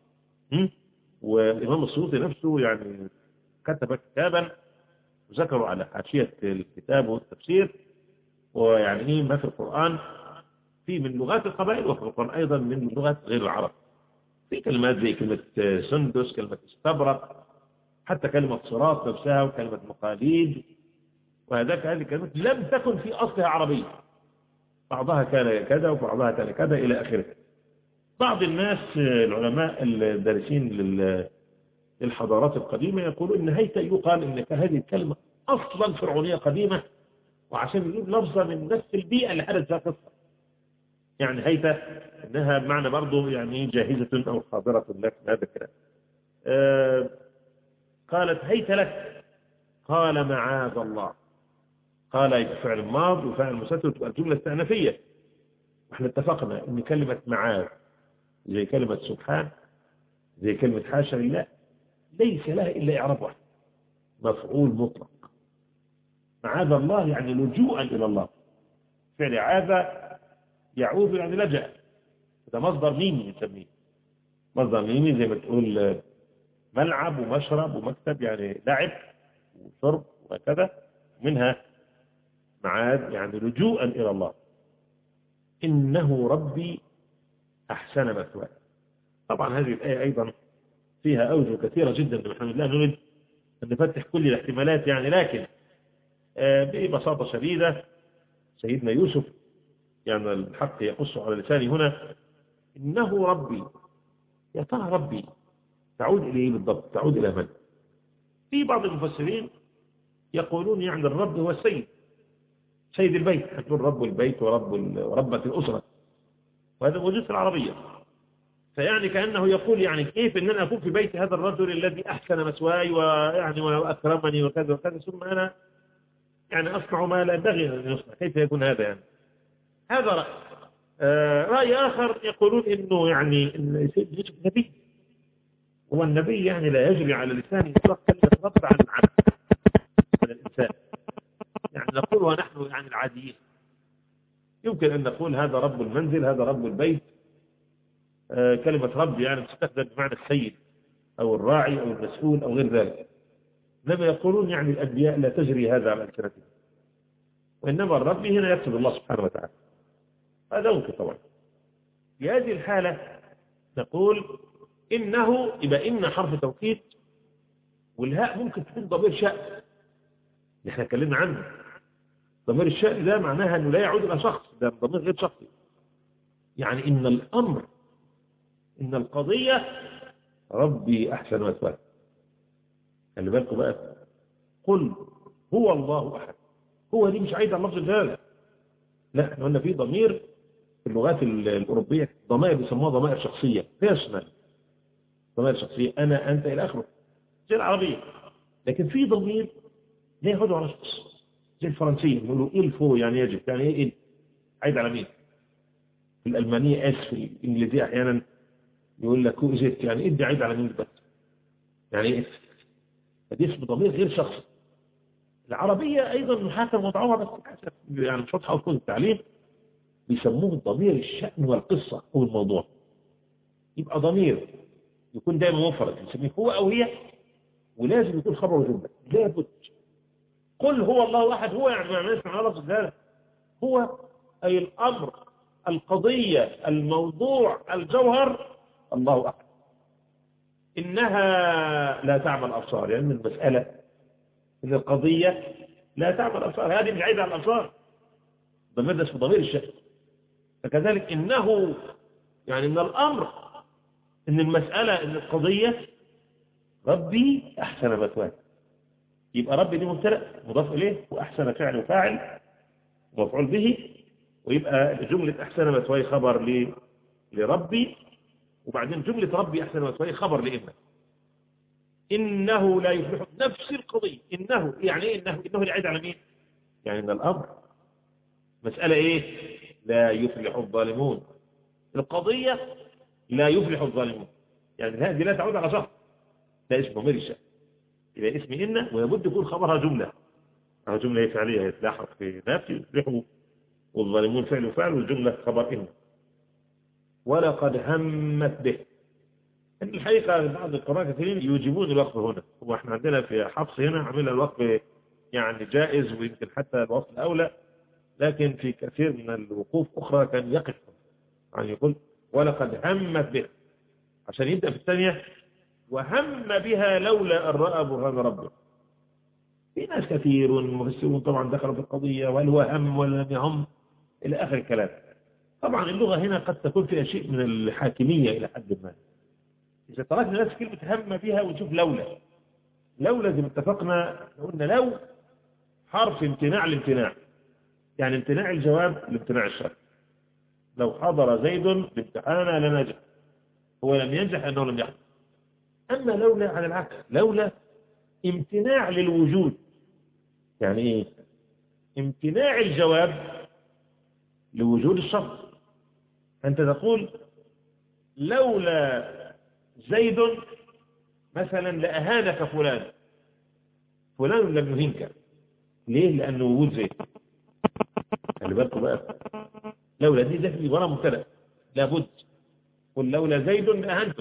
والامام السيوطي نفسه يعني كتب كتابا ذكروا على حاشية الكتاب والتفسير، ويعني ايه ما في القرآن في من لغات القبائل، وفي القرآن ايضا من لغات غير العرب. في كلمات زي كلمة سندس، كلمة استبرق، حتى كلمة صراط نفسها، وكلمة مقاليد، وهذاك هذه الكلمات لم تكن في اصلها عربية، بعضها كان كذا وبعضها كان كذا الى اخره. بعض الناس العلماء الدارسين للحضارات القديمة يقولون ان هيت يقال ان هذه الكلمة أصلا فرعونية قديمة، وعشان يجيب لفظة من نفس البيئة اللي حدث فيها قصة. يعني هيت إنها بمعنى برضه يعني جاهزة أو حاضرة لك هذا الكلام. آه قالت هيت لك، قال معاذ الله. قال فعل ماض وفعل مسدد تبقى الجملة استئنافية. احنا اتفقنا ان كلمة معاذ زي كلمة سبحان زي كلمة حاشا لله ليس لها الا اعراب واحد، مفعول مطلق. معاذ الله يعني لجوءا الى الله. فعل عاذ يعوذ يعني لجأ، ده مصدر ميمي نسميه، مصدر ميمي زي ما تقول ملعب ومشرب ومكتب، يعني لعب وشرب وهكذا. منها معاذ يعني لجوءا إلى الله. إنه ربي أحسن مثواي. طبعا هذه الآية أيضا فيها أوجه كثيرة جدا، نحن لا نريد أن نفتح كل الاحتمالات يعني، لكن ببساطة شديدة سيدنا يوسف يعني الحق يقص على لساني هنا، إنه ربي. يا ترى ربي تعود إليه بالضبط؟ تعود إلى من؟ في بعض المفسرين يقولون يعني الرب هو السيد، سيد البيت، هتقول رب البيت ورب وربة الأسرة، وهذا موجود في العربية. فيعني كأنه يقول يعني كيف أن أنا أكون في بيت هذا الرجل الذي أحسن مسواي ويعني وأكرمني وكذا وكذا، ثم أنا يعني أصنع ما لا ينبغي أن يصنع، كيف يكون هذا يعني؟ هذا رأي. آه رأي آخر يقولون إنه يعني إن سيد يوسف نبي، هو النبي يعني لا يجري على لسانه إطلاق كلمة رب عن العبد من الإنسان، يعني نقول ونحن يعني العاديين يمكن أن نقول هذا رب المنزل، هذا رب البيت. آه كلمة رب يعني تستخدم بمعنى السيد أو الراعي أو المسؤول أو غير ذلك. إنما يقولون يعني الأنبياء لا تجري هذا على ألسنتهم، وإنما الرب هنا يقصد الله سبحانه وتعالى. هذا ممكن طبعا. في هذه الحالة نقول إنه، يبقى إن حرف توكيد، والهاء ممكن تكون ضمير شأن اللي احنا اتكلمنا عنه. ضمير الشأن ده معناها أنه لا يعود إلى شخص، ده ضمير غير شخصي. يعني إن الأمر، إن القضية ربي أحسن مثواي. خلي بالكم بقى، قل هو الله أحد. هو دي مش عايزة اللفظ الجلالة، لا، احنا قلنا في ضمير في اللغات الأوروبية ضمائر بيسموها ضمائر شخصية، بيرسونال، ضمائر شخصية، أنا أنت إلى آخره زي العربية. لكن في ضمير لا يعود على شخص زي الفرنسية، يقولوا إيه الفو يعني يجب، يعني إيه إيه عايد على مين؟ في الألمانية إس، في الإنجليزية أحيانا يقول لك هو إزيت، يعني إيه دي عايد على مين بس؟ يعني إيه؟ فدي اسم ضمير غير شخصي. العربية أيضا محاكم وضعوها بس حسب يعني مش واضحة وكل التعليم، بيسموه ضمير الشأن والقصة أو الموضوع. يبقى ضمير يكون دائما مفرد نسميه هو أو هي، ولازم يكون خبر وجملة لابد. قل هو الله أحد، هو يعني ما نسمع لفظ ذلك، هو أي الأمر، القضية، الموضوع، الجوهر، الله أحد. إنها لا تعمل أبصار، يعني من المسألة إن القضية لا تعمل أبصار، هذه مش عايزة على الأبصار، ضمير ده اسمه ضمير الشأن. فكذلك إنه يعني من الأمر، إن المسألة، إن القضية ربي أحسن مثواي. يبقى ربي دي مبتدأ مضاف إليه، وأحسن فعل وفاعل ومفعول به، ويبقى جملة أحسن مثواي خبر ل... لربي، وبعدين جملة ربي أحسن مثواي خبر لإنه. إنه لا يفلح، نفس القضية. إنه يعني إيه؟ إنه إنه اللي عايد على مين؟ يعني إن الأمر مسألة إيه؟ لا يفلح الظالمون. القضية لا يفلح الظالمون، يعني هذه لا تعود على شخص، لا اسم ضمير الشأن. يبقى اسم إن ويبد يكون خبرها جملة، أو جملة فعلية يتلاحق في نفسه يفلحوا، والظالمون فعل وفعل، والجملة خبر إن. ولقد همت به. إن الحقيقة بعض القراء كثيرين يوجبون الوقف هنا، وإحنا عندنا في حفص هنا عمل الوقف يعني جائز، ويمكن حتى الوقف الأولى، لكن في كثير من الوقوف أخرى كان يقف يعني يقول ولقد همت به، عشان يبدأ في الثانية وهم بها لولا أن رأى برهان ربه. في ناس كثير والمفسرون طبعا دخلوا في القضية، وهل هو هم ولا لم يهم إلى آخر الكلام. طبعا اللغة هنا قد تكون فيها شيء من الحاكمية إلى حد ما. إذا تركنا نفس كلمة هم بها ونشوف لولا، لولا زي ما اتفقنا قلنا لو حرف امتناع الامتناع، يعني امتناع الجواب لامتناع الشرط. لو حضر زيد الامتحان لنجح، هو لم ينجح أنه لم يحضر. أما لولا على العكس، لولا امتناع للوجود، يعني إيه؟ امتناع الجواب لوجود الشرط. أنت تقول لولا زيد مثلا لأهانك فلان، فلان لم يهينك. ليه؟ لأنه وجود زيد. خلي بالكم بقى، لولا دي زي وراء مبتدأ لابد. قل لولا زيد لأهنته.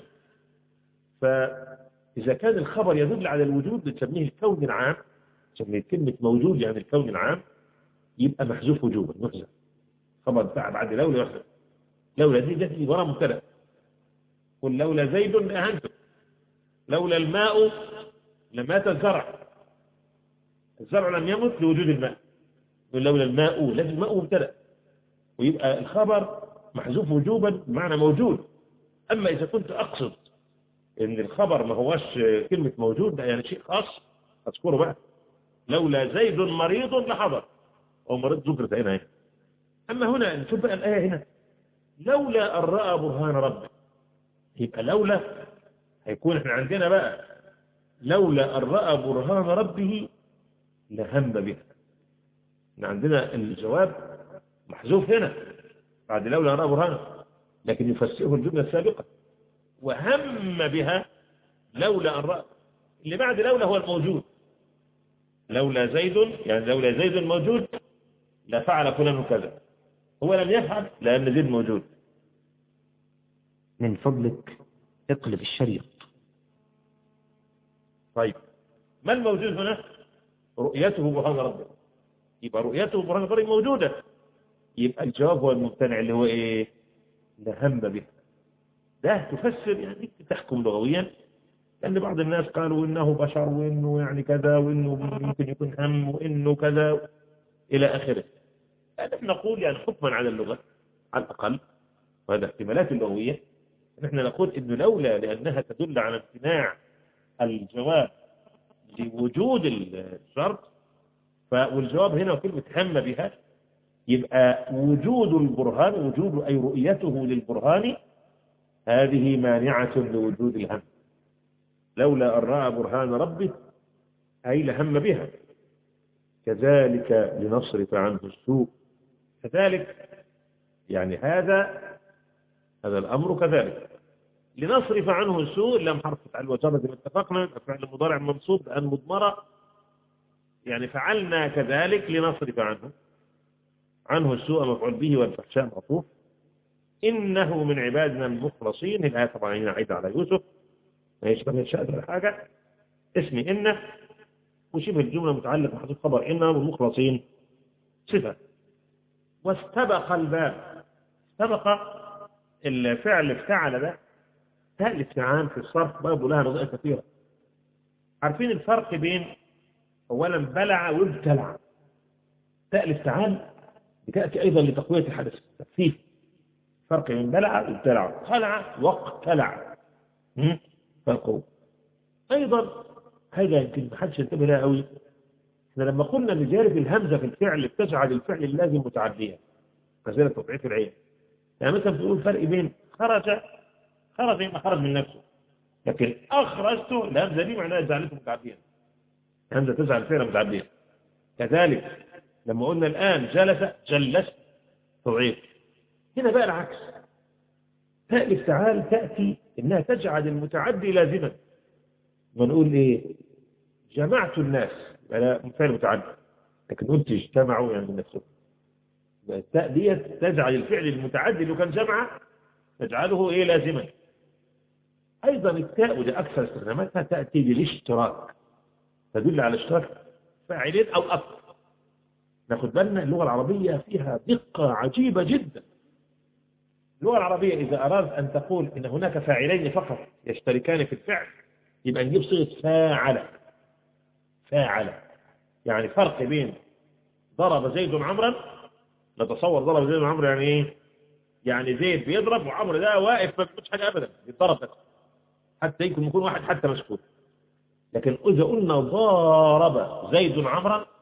فإذا كان الخبر يدل على الوجود بنسميه الكون العام، نسميه كلمة موجود يعني الكون العام، يبقى محذوف وجوبا محذوف. خبر بعد لولا يحذف. لولا دي جت وراء مبتدأ. قل لولا زيد لأهنته. لولا الماء لمات الزرع. الزرع لم يمت لوجود الماء. لولا الماء، لازم الماء مبتدأ، ويبقى الخبر محذوف وجوبا بمعنى موجود. أما إذا كنت أقصد إن الخبر ما هوش كلمة موجود، ده يعني شيء خاص أذكره بقى. لولا زيد مريض لحضر، أو مريض ذكرت هنا هنا. أما هنا نشوف بقى الآية هنا، لولا أن رأى برهان ربه. يبقى لولا هيكون احنا عندنا بقى لولا أن رأى برهان ربه لهم بها. احنا عندنا الجواب محذوف هنا بعد لولا أن رأى برهانه، لكن يفسره الجملة السابقة وهم بها لولا أن رأى. اللي بعد لولا هو الموجود. لولا زيد يعني لولا زيد موجود لفعل فلان كذا، هو لم يفعل لأن زيد موجود. من فضلك اقلب الشريط. طيب ما الموجود هنا؟ رؤيته برهان ربه. يبقى رؤيته برهان ربه موجودة، يبقى الجواب هو الممتنع اللي هو ايه؟ لهم به. ده تفسر يعني تحكم لغويا، لأن بعض الناس قالوا إنه بشر وإنه يعني كذا وإنه ممكن يكون هم وإنه كذا إلى آخره. نحن نقول يعني حكما على اللغة على الأقل، وهذا احتمالات اللغوية، نحن نقول إنه لولا لأنها تدل على امتناع الجواب لوجود الشرط، والجواب هنا كلمة هم بها، يبقى وجود البرهان، وجود أي رؤيته للبرهان، هذه مانعة لوجود الهم. لولا أن رأى برهان ربه أي لهم بها. كذلك لنصرف عنه السوء. كذلك يعني هذا هذا الأمر كذلك. لنصرف عنه السوء، لم حرف فعل وجر زي ما اتفقنا، فعل مضارع منصوب بأن مضمرة، يعني فعلنا كذلك لنصرف عنه. عنه السوء مفعول به والفحشاء معطوف. إنه من عبادنا المخلصين. الآية طبعا هنا عايدة على يوسف، ما يشبه الشأن ولا حاجة. اسم إنه وشبه الجملة متعلق بحذف خبر إنه والمخلصين صفة. واستبق الباب. استبق الفعل افتعل ده، تاء الافتعال في الصرف برضه لها نظائر كثيرة. عارفين الفرق بين أولا بلع وابتلع؟ تاء الافتعال بتأتي أيضا لتقوية الحدث، تخفيف. فرق بين بلع وابتلع. خلع واقتلع، فرقه أيضا. هذا يمكن ما حدش ينتبه لها قوي. احنا لما قلنا نجارب الهمزة في الفعل بتجعل الفعل اللازم متعديا، كذلك تضعيف العين. يعني مثلا بتقول فرق بين خرج، خرج ما خرج من نفسه، لكن أخرجته الهمزة دي معناها جعلته متعديا، الهمزة تجعل الفعل متعديا. كذلك لما قلنا الآن جلس جلس تضعيف. هنا بقى العكس، تاء الافتعال تأتي إنها تجعل المتعدي لازما. ونقول إيه؟ جمعت الناس، أنا فعل متعدي، لكن قلت اجتمعوا يعني من نفسه. التاء دي تجعل الفعل المتعدي اللي كان جمعه تجعله إيه؟ لازما. أيضا التاء ودي أكثر استخداماتها تأتي للاشتراك، تدل على اشتراك فاعلين أو أكثر. ناخد بالنا اللغة العربية فيها دقة عجيبة جدا. اللغة العربية إذا أراد أن تقول إن هناك فاعلين فقط يشتركان في الفعل، يبقى نجيب صيغة فاعل. فاعل يعني فرق بين ضرب زيد عمرا. نتصور ضرب زيد عمرا يعني إيه؟ يعني زيد بيضرب وعمرو ده واقف ما بيقولش حاجة أبدا، بيضرب بس، حتى يمكن يكون واحد حتى مسكوت. لكن إذا قلنا ضارب زيد عمرا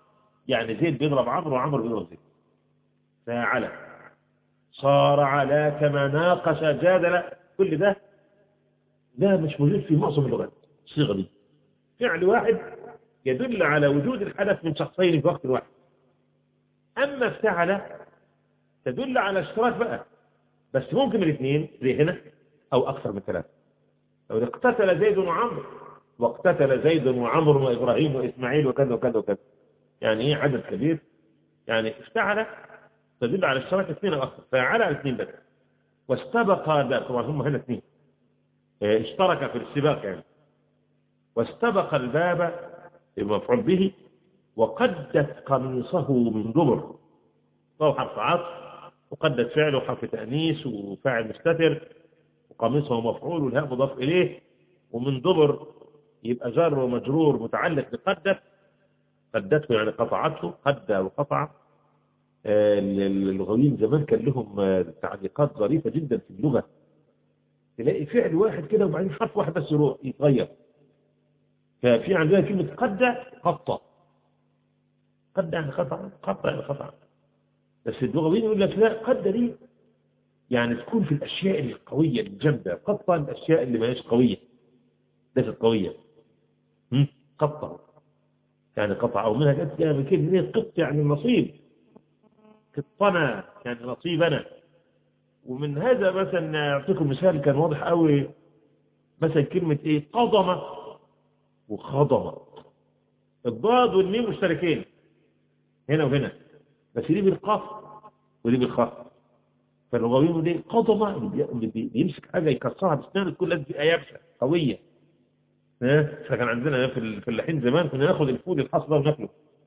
يعني زيد بيضرب عمرو وعمرو بيضرب زيد. فاعل، صارع، لاكم، ناقش، جادل، كل ده ده مش موجود في معظم اللغات. الصيغة دي فعل واحد يدل على وجود الحدث من شخصين في وقت واحد. أما افتعل تدل على اشتراك بقى، بس ممكن الاثنين زي هنا أو أكثر من ثلاثة. لو اقتتل زيد وعمرو، واقتتل زيد وعمرو وإبراهيم وإسماعيل وكذا وكذا وكذا، يعني إيه عدد كبير. يعني افتعل تدل على اشتراك اثنين أو أكثر، فعلى اثنين بس. واستبق، ده طبعا هم هنا اثنين اشترك في السباق يعني. واستبق الباب المفعول به، وقدت قميصه من دبر، فهو حرف عطف، وقدت فعله حرف تأنيس وفاعل مستتر، وقميصه مفعول والهاء مضاف إليه، ومن دبر يبقى جار ومجرور متعلق بقدت. قدته يعني قطعته، قد وقطع. اللغويين زمان كان لهم تعليقات ظريفة جدا في اللغة. تلاقي فعل واحد كده وبعدين حرف واحد بس يروح يتغير. ففي عندنا كلمة قد، قطة. قد يعني قطع، قطع يعني قطع. بس اللغويين يقول لك لا، قد دي يعني تكون في الأشياء القوية الجامدة، قطة الأشياء اللي ما هيش قوية، ليست قوية. قطة يعني قطع، أو منها جت من كلمة قط يعني النصيب، قطنا يعني نصيبنا. ومن هذا مثلا أعطيكم مثال كان واضح قوي، مثلا كلمة إيه، قضمة وخضمة. الضاد والميم مشتركين هنا وهنا، بس دي بالقاف ودي بالخاء. فاللغويين دي قضمة اللي بيمسك حاجة يكسرها بسنانه تكون لازم تبقى يابسة قوية. فكان عندنا في الفلاحين زمان كنا ناخد الفول الحصى ده وناكله.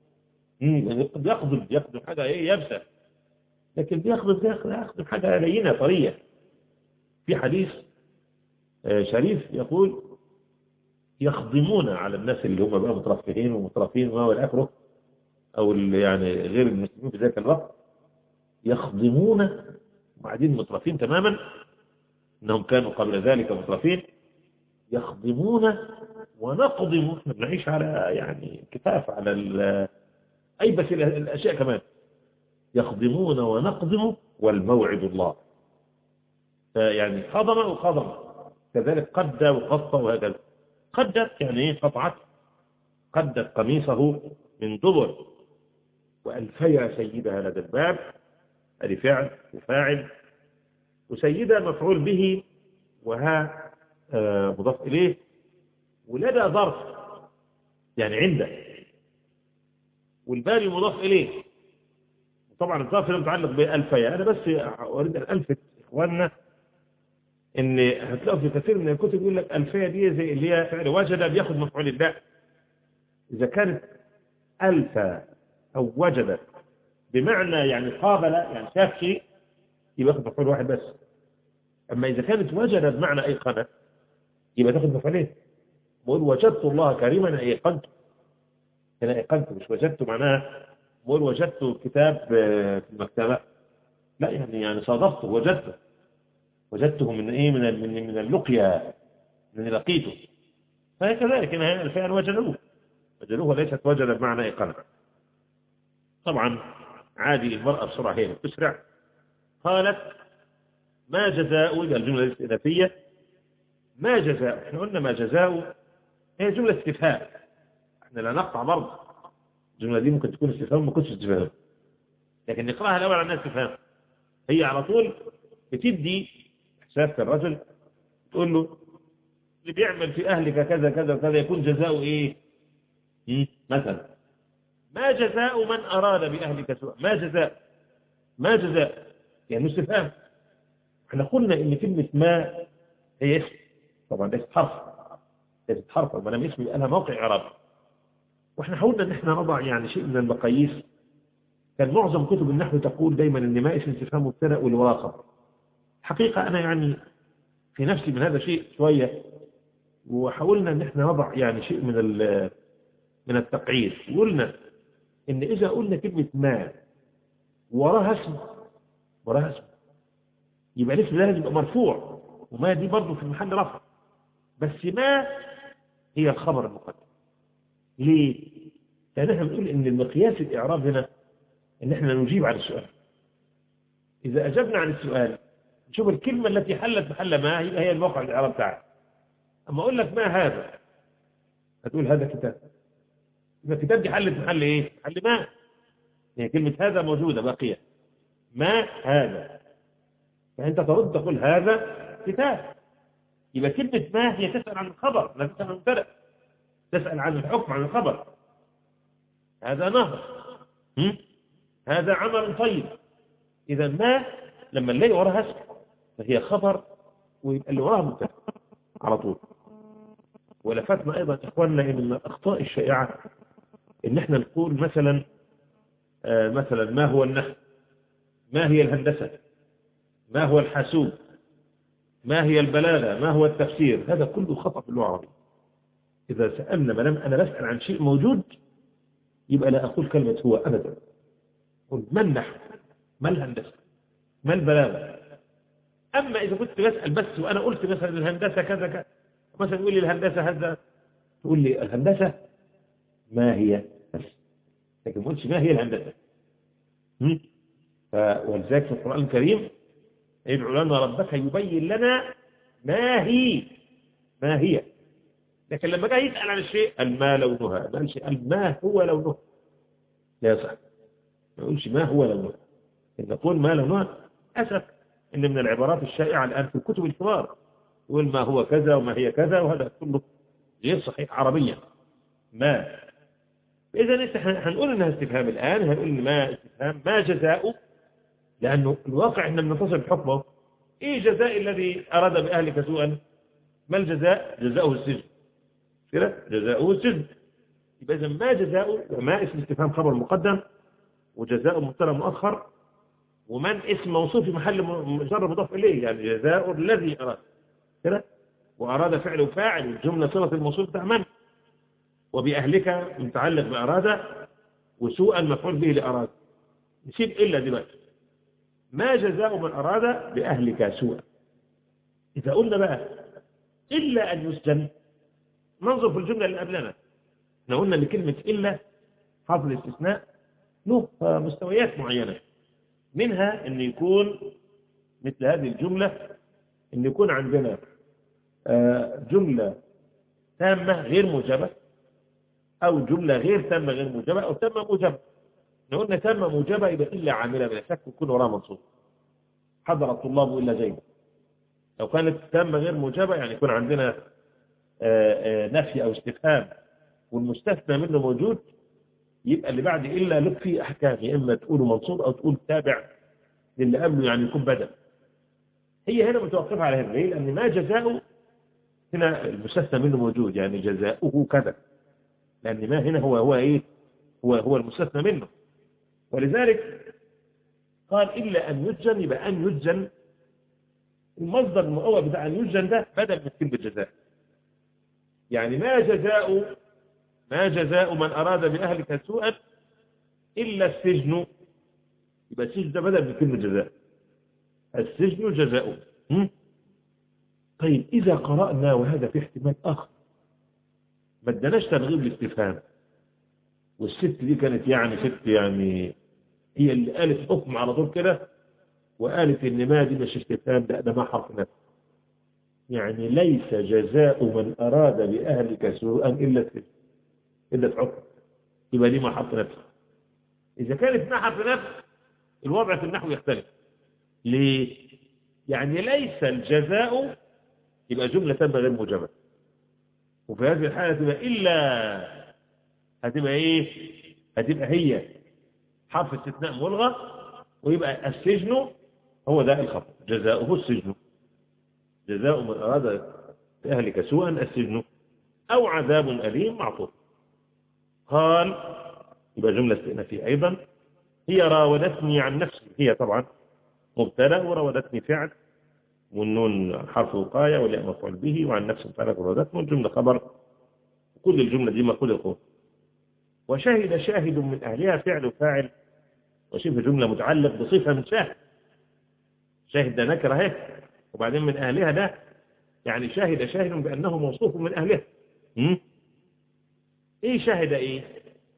بيقضم بيقضم حاجة ايه يابسة، لكن بيقضم يقضم حاجة لينة طرية. في حديث شريف يقول يخضمون على الناس اللي هم بقى مترفهين ومترفين وما الى اخره، او يعني غير المسلمين في ذاك الوقت، يخضمون وبعدين مترفين تماما، انهم كانوا قبل ذلك مترفين. يخضمون ونقضم، احنا بنعيش على يعني كفاف على اي بس الاشياء كمان. يخضمون ونقضم والموعد الله. يعني خضم وخضم، كذلك قد وقط وهكذا. قدت يعني ايه، قطعت. قدت قميصه من دبر. وألفيا سيدها لدى الباب، ادي فعل وفاعل، وسيدها مفعول به، وها آه مضاف اليه، ولدى ظرف يعني عنده، والباقي مضاف اليه. طبعا الظرف ده متعلق بألفيا. انا بس اريد ان الفت اخواننا ان هتلاقوا في كثير من الكتب يقول لك ألفيا دي زي اللي هي فعل وجد بياخد مفعول الله. اذا كانت ألف او وجد بمعنى يعني قابل يعني شاف شيء يبقى ياخد مفعول واحد بس. اما اذا كانت وجد بمعنى ايقنه يبقى تاخد مفعولين. بقول وجدت الله كريما ايقنت، انا ايقنت مش وجدت معناها بقول وجدت كتاب في المكتبه، لا يعني يعني صادفته وجدته وجدته من ايه، من من من اللقيا، من لقيته. فهي كذلك هنا الفعل وجدوه وجدوه وليست وجد بمعنى ايقنه. طبعا عادي المرأة بسرعة هي بتسرع. قالت ما جزاء، الجملة الاستئنافية ما جزاء. احنا قلنا ما جزاء هي جملة استفهام، احنا لا نقطع برضه. الجملة دي ممكن تكون استفهام ما كنتش استفهام، لكن نقراها الأول على الناس استفهام. هي على طول بتدي إحساس الرجل، تقول له اللي بيعمل في أهلك كذا كذا كذا يكون جزاؤه إيه؟ مثلا ما جزاء من أراد بأهلك سوء. ما جزاء، ما جزاء يعني استفهام. احنا قلنا ان كلمة ما هي اسم، طبعا ده حرف، ده حرف وما لم اسم يبقى لها موقع إعرابي. واحنا حاولنا ان احنا نضع يعني شيء من المقاييس. كان معظم كتب النحو تقول دايما ان ما اسم استفهام مبتدا والواو خبر. حقيقة انا يعني في نفسي من هذا شيء شوية، وحاولنا ان احنا نضع يعني شيء من من التقعيد. وقلنا ان اذا قلنا كلمة ما وراها اسم، وراها اسم يبقى الاسم لازم يبقى مرفوع، وما دي برضه في محل رفع. بس ما هي الخبر المقدم. ليه؟ يعني احنا بنقول ان المقياس الإعراب هنا ان احنا نجيب عن السؤال. إذا أجبنا عن السؤال نشوف الكلمة التي حلت محل ما هي هي الموقع الإعراب بتاعها. أما أقول لك ما هذا هتقول هذا كتاب، يبقى الكتاب دي حلت محل إيه؟ محل ما. هي كلمة هذا موجودة باقية، ما هذا، فأنت ترد تقول هذا كتاب. يبقى كلمة ما هي تسأل عن الخبر، لا تسأل عن المبتدأ، تسأل عن الحكم عن الخبر. هذا نهر، هم؟ هذا عمل طيب. إذا ما لما نلاقي وراها اسم فهي خبر، ويبقى اللي وراها مبتدأ على طول. ولفتنا أيضا إخواننا إن من الأخطاء الشائعة إن إحنا نقول مثلا آه مثلا ما هو النحو، ما هي الهندسة، ما هو الحاسوب، ما هي البلاغة، ما هو التفسير. هذا كله خطأ في اللغة العربية. إذا سألنا ما دام أنا بسأل عن شيء موجود يبقى لا أقول كلمة هو أبدا. أقول ما النحو، ما الهندسة، ما البلاغة. أما إذا كنت بسأل بس وأنا قلت مثلا الهندسة كذا كذا، مثلا تقول لي الهندسة هذا، تقول لي الهندسة ما هي بس، لكن ما قلتش ما هي الهندسة. ولذلك في القرآن الكريم ادعو لنا ربك يبين لنا ما هي ما هي. لكن لما جاء يسأل عن الشيء قال ما لونها، ما قالش قال ما هو لونها. لا يصح، ما يقولش ما هو لونها. إن نقول ما لونها أسف إن من العبارات الشائعة الآن في الكتب الكبار يقول ما هو كذا وما هي كذا، وهذا كله غير صحيح عربيا. ما إذا أنت هنقول إنها استفهام الآن، هنقول إن ما استفهام ما جزاؤه، لأنه الواقع إحنا بنتصل بحكمه. إيه جزاء الذي أراد بأهلك سوءا؟ ما الجزاء؟ جزاؤه السجن كده، جزاؤه السجن. يبقى إذا ما جزاؤه، وما اسم استفهام خبر مقدم، وجزاؤه مبتدا مؤخر، ومن اسم موصوف في محل جر مضاف إليه، يعني جزاء الذي أراد كده، وأراد فعل وفاعل، الجملة صلة الموصوف بتاع من، وبأهلك متعلق بأراد، وسوءا مفعول به لأراد. نسيب إلا دلوقتي ما جزاء من أراد بأهلك سوءا. إذا قلنا بقى إلا أن يسجن، ننظر في الجملة اللي قبلنا. احنا قلنا لكلمة إلا حرف الاستثناء له مستويات معينة، منها أن يكون مثل هذه الجملة أن يكون عندنا جملة تامة غير موجبة، أو جملة غير تامة غير موجبة، أو تامة موجبة. احنا قلنا تامة موجبة يبقى إلا عاملة بلا شك يكون وراها منصوب، حضر الطلاب إلا زيد. لو كانت تامة غير موجبة يعني يكون عندنا آآ آآ نفي أو استفهام والمستثنى منه موجود، يبقى اللي بعد إلا لك فيه أحكام، يا إما تقوله منصوب أو تقول تابع للي قبله، يعني يكون بدل. هي هنا متوقفة على هذا، لأن ما جزاؤه هنا المستثنى منه موجود، يعني جزاؤه كذا، لأن ما هنا هو هو إيه هو هو المستثنى منه. ولذلك قال إلا أن يسجن، يبقى أن يسجن المصدر المؤول بتاع أن يسجن ده بدل من كلمة جزاء. يعني ما جزاء ما جزاء من أراد بأهلك سوءا إلا السجن، يبقى السجن ده بدل من كلمة جزاء، السجن جزاؤه. طيب إذا قرأنا، وهذا في احتمال آخر، ما ادناش ترغيب الاستفهام، والست دي كانت يعني ست يعني هي اللي قالت حكم على طول كده، وقالت إن ما دي مش استفهام، ده ده ما حرف نفس، يعني ليس جزاء من أراد بأهلك سوءا إلا السجن، إلا الحكم، يبقى دي ما حرف نفس. إذا كانت ما حرف نفس الوضع في النحو يختلف. ليه؟ يعني ليس الجزاء يبقى جملة تامة غير موجبة، وفي هذه الحالة تبقى إلا هتبقى إيه؟ هتبقى هي حرف استثناء ملغى، ويبقى السجن هو ده الخبر، جزاؤه السجن، جزاء من أراد بأهلك سوءا السجن أو عذاب أليم معطوف. قال يبقى جملة استئنافية أيضا. هي راودتني عن نفسي، هي طبعا مبتدا، وراودتني فعل، والنون حرف وقاية، والياء مفعول به، وعن نفس فعل راودتني، والجملة خبر. كل الجملة دي مقول القول. وشهد شاهد من أهلها فعل وفاعل وشبه جملة متعلق بصفة من شاهد. شاهد ده نكرة اهي، وبعدين من أهلها ده يعني شاهد شاهد بأنه موصوف من أهلها. م? إيه شاهد إيه؟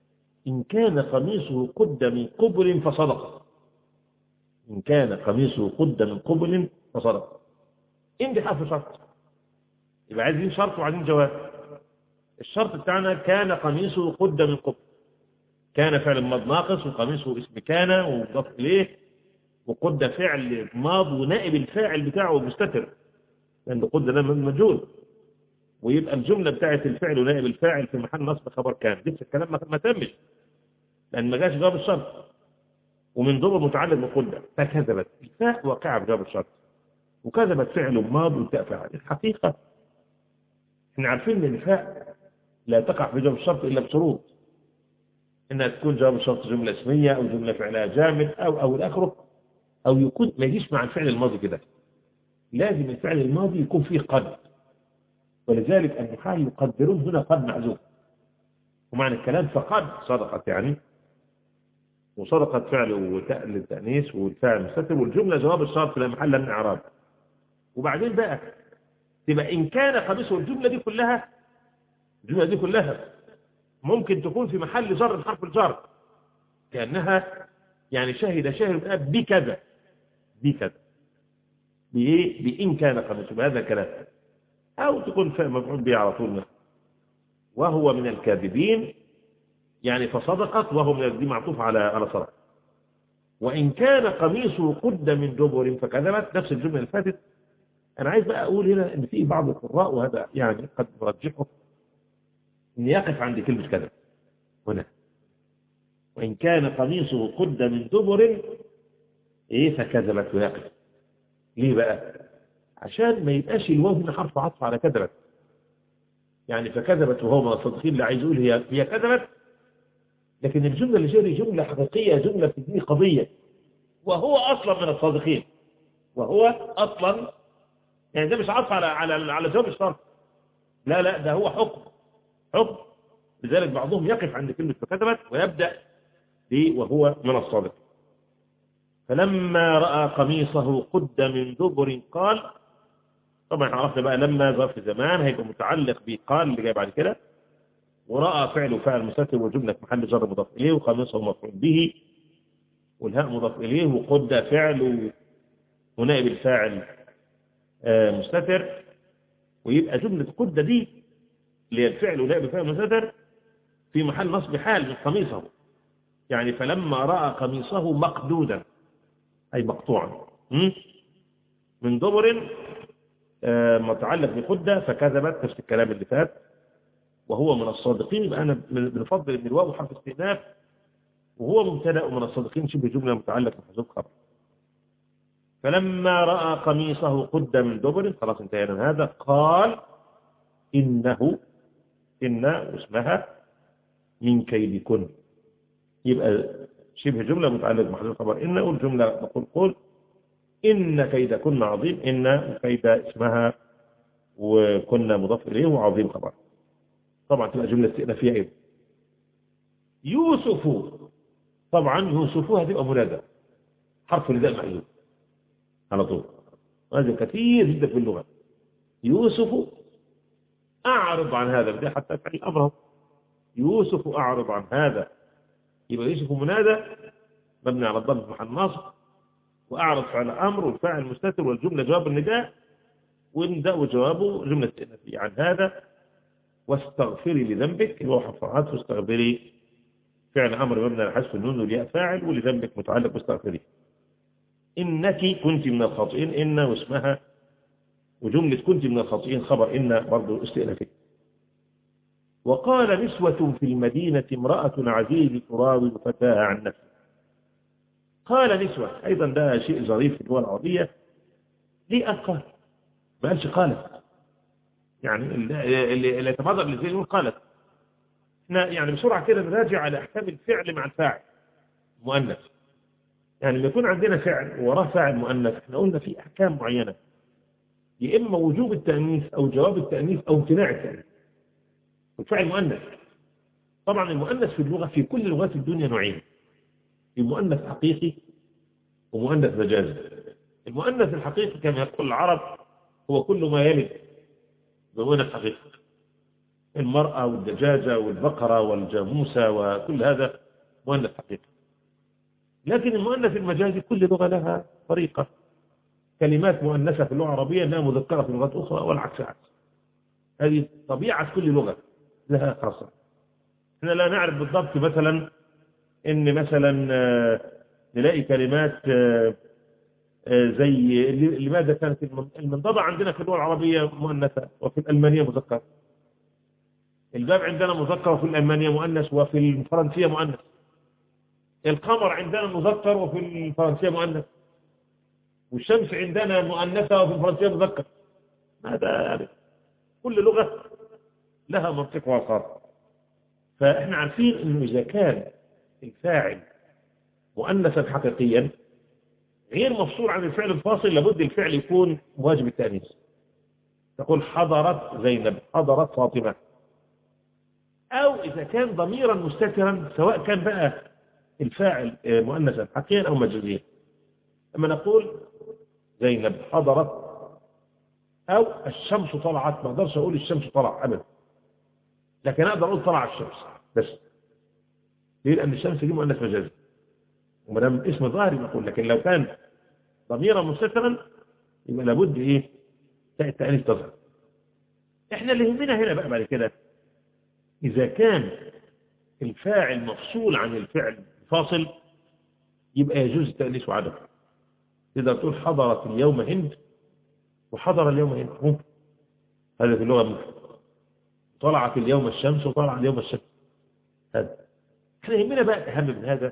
إن كان قميصه قد من قبل فصدق. إن كان قميصه قد من قبل فصدق. إن دي حرف شرط، يبقى عايزين شرط وعايزين جواب. الشرط بتاعنا كان قميصه قد من قبل، كان فعل ماض ناقص وقميصه اسم كان ومضاف إليه، وقد فعل ماض ونائب الفاعل بتاعه مستتر، لأن قد ده مجهول، ويبقى الجملة بتاعت الفعل ونائب الفاعل في محل نصب خبر كان. لسه الكلام ما تمش لأن ما جاش جواب الشرط، ومن ضمن متعلق بقد. فكذبت، الفاء واقعة بجواب الشرط، وكذبت فعل ماض والتاء فاعل. الحقيقة احنا عارفين ان الفاء لا تقع في جواب الشرط إلا بشروط، إنها تكون جواب الشرط جملة اسمية أو جملة فعلها جامد أو أو الآخره، أو يكون ما يجيش مع الفعل الماضي كده، لازم الفعل الماضي يكون فيه قد. ولذلك النحاة يقدرون هنا قد معزوف، ومعنى الكلام فقد صدقت يعني، وصدقت فعل وتاء للتأنيث والفاعل مستتر، والجملة جواب الشرط لا محل من إعراب. وبعدين بقى تبقى إن كان قميصه، الجملة دي كلها الجملة دي كلها ممكن تكون في محل جر بحرف الجر، كأنها يعني شهد شاهد بكذا بكذا بإيه؟ بإن كان قميصه، بهذا الكلام. أو تكون فعل مفعول به على طول، وهو من الكاذبين يعني فصدقت، وهو من الذي معطوف على على صدق. وإن كان قميصه قد من دبر فكذبت، نفس الجملة اللي فاتت. أنا عايز بقى أقول هنا إن في بعض القراء، وهذا يعني قد نرجحه، إن يقف عند كلمة كذب هنا. وإن كان قميصه قد من دبر إيه فكذبت، ويقف. ليه بقى؟ عشان ما يبقاش الواو هنا حرف عطف على كذبت، يعني فكذبت وهو من الصادقين، اللي عايز يقول هي هي كذبت، لكن الجملة اللي جاري جملة حقيقية، جملة في دي قضية، وهو أصلا من الصادقين، وهو أصلا يعني ده مش عطف على على على جواب الشرط، لا لا، ده هو حكم حكم. لذلك بعضهم يقف عند كلمة فكذبت ويبدأ به وهو من الصادق. فلما رأى قميصه قد من دبر قال، طبعا عرفنا بقى لما ظرف زمان هيبقى متعلق بقال اللي جاي بعد كده، ورأى فعل وفاعل مستتر وجملة محل جر مضاف إليه، وقميصه مفعول به والهاء مضاف إليه، وقد فعل ونائب الفاعل مستتر، ويبقى جملة قد دي اللي هي الفعل ونائب الفاعل مستتر في محل نصب حال من قميصه، يعني فلما رأى قميصه مقدودا أي مقطوعا من دبر متعلق بقدة فكذبت، نفس الكلام اللي فات، وهو من الصادقين. يبقى أنا بنفضل ان الواو حرف استئناف، وهو مبتدا ومن الصادقين شبه جملة متعلقة بحذف خبر. فلما رأى قميصه قد من دبر، خلاص انتهينا من هذا. قال إنه، إن اسمها من كيدكن، يبقى شبه جملة متعلقة بحذف خبر إن، والجملة نقول قل إن كيدكن عظيم. إن كيد اسمها وكنا مضاف إليه وعظيم خبر، طبعا تبقى جملة استئنافية أيضا. يوسف، طبعا يوسف هتبقى منادى حرف نداء محذوف على طول، هذا كثير جدا في اللغة. يوسف أعرض عن هذا، بدأ حتى فعل أمره، يوسف أعرض عن هذا، يبقى يوسف منادى مبني على الضم في محل نصب، وأعرض فعل أمر والفاعل مستتر والجملة جواب النداء، والنداء وجوابه جملة استئنافية عن هذا. واستغفري لذنبك، اللي هو حرف واستغفري فعل أمر مبني على حذف النون والياء فاعل، ولذنبك متعلق واستغفري. إنك كنت من الخاطئين، إن واسمها وجملة كنت من الخاطئين خبر إن برضو استئنافية. وقال نسوة في المدينة امرأة العزيز تراود فتاها عن نفسه. قال نسوة أيضا ده شيء ظريف في اللغة العربية، ليه قال ما قالش قالت؟ يعني اللي اللي يتمرر اللي يقول قالت. احنا يعني بسرعة كده نراجع على أحكام الفعل مع الفاعل مؤنث. يعني لما يكون عندنا فعل وراه فاعل مؤنث، احنا قلنا في أحكام معينة، يا إما وجوب التأنيث أو جواب التأنيث أو امتناع التأنيث. الفعل مؤنث، طبعا المؤنث في اللغة في كل لغات الدنيا نوعين، المؤنث حقيقي ومؤنث مجازي. المؤنث الحقيقي كما يقول العرب هو كل ما يلد بمؤنث حقيقي، المرأة والدجاجة والبقرة والجاموسة وكل هذا مؤنث حقيقي. لكن المؤنث المجازي كل لغة لها طريقة. كلمات مؤنثة في اللغة العربية انها مذكرة في لغات أخرى والعكس عكس. هذه طبيعة كل لغة لها خاصة. احنا لا نعرف بالضبط مثلا ان مثلا نلاقي كلمات زي لماذا كانت المنضدة عندنا في اللغة العربية مؤنثة وفي الألمانية مذكرة. الباب عندنا مذكر وفي الألمانية مؤنث وفي الفرنسية مؤنث. القمر عندنا مذكر وفي الفرنسية مؤنث. والشمس عندنا مؤنثة وفي الفرنسية مذكر. هذا يعني كل لغة لها منطقها الخاص. فإحنا عارفين إنه إذا كان الفاعل مؤنثا حقيقيا غير مفصول عن الفعل الفاصل، لابد الفعل يكون واجب التأنيث. تقول حضرت زينب، حضرت فاطمة. أو إذا كان ضميرا مستترا، سواء كان بقى الفاعل مؤنثا حقيقيا أو مجازيا. لما نقول زينب حضرت أو الشمس طلعت، ما أقدرش أقول الشمس طلع أبدا، لكن أقدر أقول طلع الشمس بس. ليه؟ لأن الشمس دي مؤنث مجازي وما دام اسم ظاهر نقول. لكن لو كان ضميرا مستترا يبقى لابد ايه التأنيث تظهر. احنا اللي يهمنا هنا بقى بعد كده اذا كان الفاعل مفصول عن الفعل فاصل يبقى يجوز التأنيث وعدم. تقدر تقول حضرت اليوم هند وحضر اليوم هند، ممكن. هذا في اللغة ممكن. طلعت اليوم الشمس وطلع اليوم الشمس. هذا احنا يهمنا بقى اهم من هذا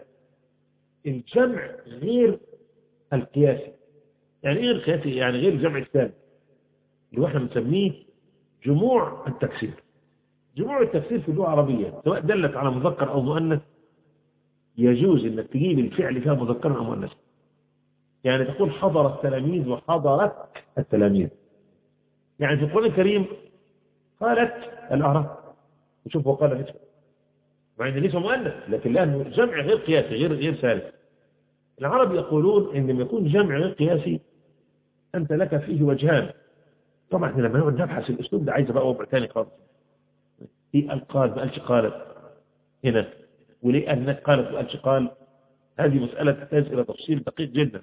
الجمع غير القياسي. يعني ايه القياسي؟ يعني غير الجمع الثاني اللي احنا بنسميه جموع التكسير. جموع التكسير في اللغة العربية سواء دلت على مذكر او مؤنث يجوز انك تجيب الفعل فيها مذكرا او مؤنثا. يعني تقول حضر التلاميذ وحضرت التلاميذ. يعني في القرآن الكريم قالت الأعراب، وشوف هو قال نسوة مع ان نسوة مؤنث، لكن لانه جمع غير قياسي غير غير ثالث. العرب يقولون ان لما يكون جمع غير قياسي انت لك فيه وجهان. طبعا احنا لما نقعد نبحث الاسلوب ده عايز بقى وضع ثاني خالص. في القال ما قالش قالت هنا، وليه انك قالت ما قالش قال؟ هذه مسألة تحتاج الى تفصيل دقيق جدا.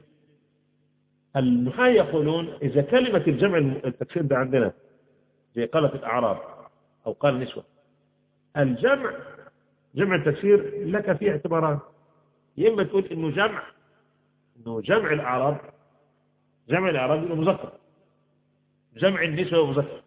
النحاة يقولون اذا كلمة الجمع التكسير ده عندنا زي قالت الاعراب او قال نسوة، الجمع جمع التكسير لك فيه اعتبارات. يا اما تقول انه جمع انه جمع الاعراب، جمع الاعراب انه مذكر، جمع النسوة مذكر.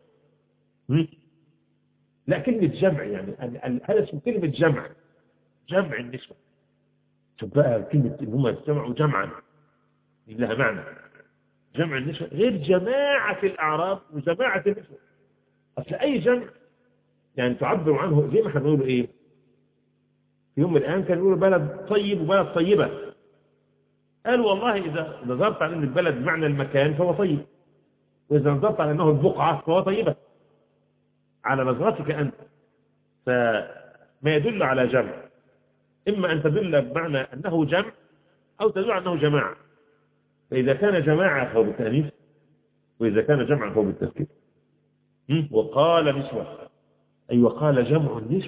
لا، كلمة جمع يعني هذا اسمه كلمة جمع، جمع النسوة. شوف بقى كلمة ان هم يجتمعوا جمعا لها معنى. جمع النسوة غير جماعة الاعراب وجماعة النسوة. اصل اي جمع يعني تعبر عنه زي ما احنا بنقول ايه في يوم من الايام كانوا يقولوا بلد طيب وبلد طيبة. قالوا والله إذا نظرت على أن البلد معنى المكان فهو طيب، وإذا نظرت على أنه البقعة فهو طيبة على نظرتك أنت. فما يدل على جمع إما أن تدل بمعنى أنه جمع أو تدل على أنه جماعة. فإذا كان جماعة فهو بالتأنيث، وإذا كان جمع فهو بالتذكير. وقال نسوة، أي وقال جمع النسوة.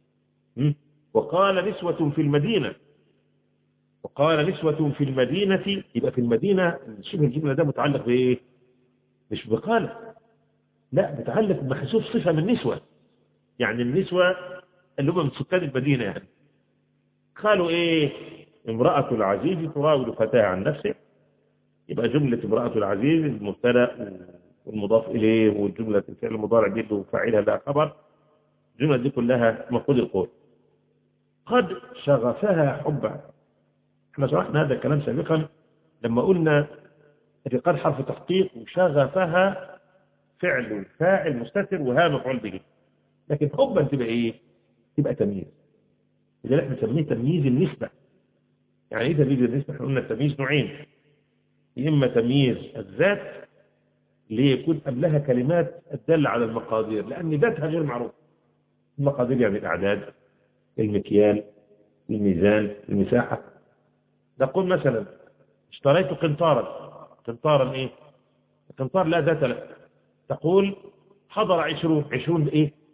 وقال نسوة في المدينة، وقال نسوة في المدينة. يبقى في المدينة شبه الجملة ده متعلق بإيه؟ مش بقال، لا، متعلق بمحذوف صفة من نسوة. يعني النسوة اللي هم من سكان المدينة. يعني قالوا إيه؟ امرأة العزيز تراود فتاة عن نفسه. يبقى جملة امرأة العزيز المبتدأ والمضاف إليه والجملة الفعل المضارع دي وفاعلها لا خبر. الجملة دي كلها مفعول القول. قد شغفها حبا. احنا شرحنا هذا الكلام سابقا لما قلنا في قد حرف تحقيق وشغفها فعل فاعل مستتر وها مفعول به. لكن حبا تبقى ايه؟ تبقى تمييز. إذا احنا بنسميه تمييز النسبة. يعني ايه تمييز النسبة؟ احنا قلنا التمييز نوعين. يا اما تمييز الذات اللي يكون قبلها كلمات الدالة على المقادير لأن ذاتها غير معروف. المقادير يعني الأعداد، المكيال، الميزان، المساحة. نقول مثلا اشتريت قنطارا. قنطارا ايه؟ القنطار لا ذات له. تقول حضر عشرون. عشرون بايه؟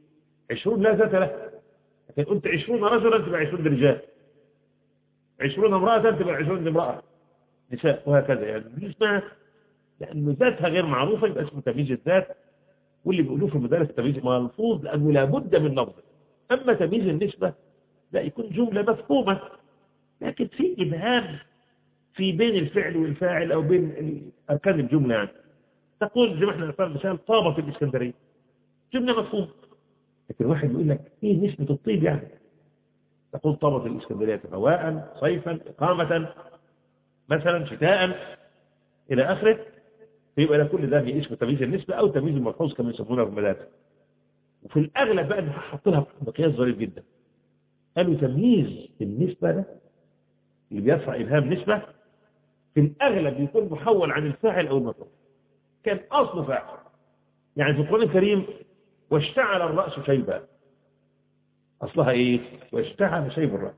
عشرون لا ذات له، لكن قلت عشرون رجلا تبقى عشرون رجال، عشرون امرأة تبقى عشرون امرأة نساء، وهكذا. يعني دي اسمها لأن ذاتها غير معروفة يبقى اسمه تمييز الذات. واللي بيقولوه في المدارس تمييز ملفوظ لأنه لابد من لفظ. أما تمييز النسبة لا، يكون جملة مفهومة لكن في إبهام في بين الفعل والفاعل أو بين أركان الجملة. يعني تقول زي ما احنا نفهم مثال طابة الإسكندرية، جملة مفهومة، لكن واحد يقول لك ايه نسبة الطيب؟ يعني تقول طابة الإسكندرية هواء صيفا إقامة مثلا شتاء إلى آخره، فيبقى ده كل ده اسمه تمييز النسبة أو تمييز الملحوظ كما يسمونه في المدارس. وفي الأغلب بقى حط لها مقياس ظريف جدا، قالوا تمييز النسبة ده اللي بيرفع إبهام نسبة في الأغلب يكون محول عن الفاعل أو المفعول، كان أصل فاعل. يعني في القرآن الكريم واشتعل الرأس شيبا، أصلها إيه؟ واشتعل شيب الرأس،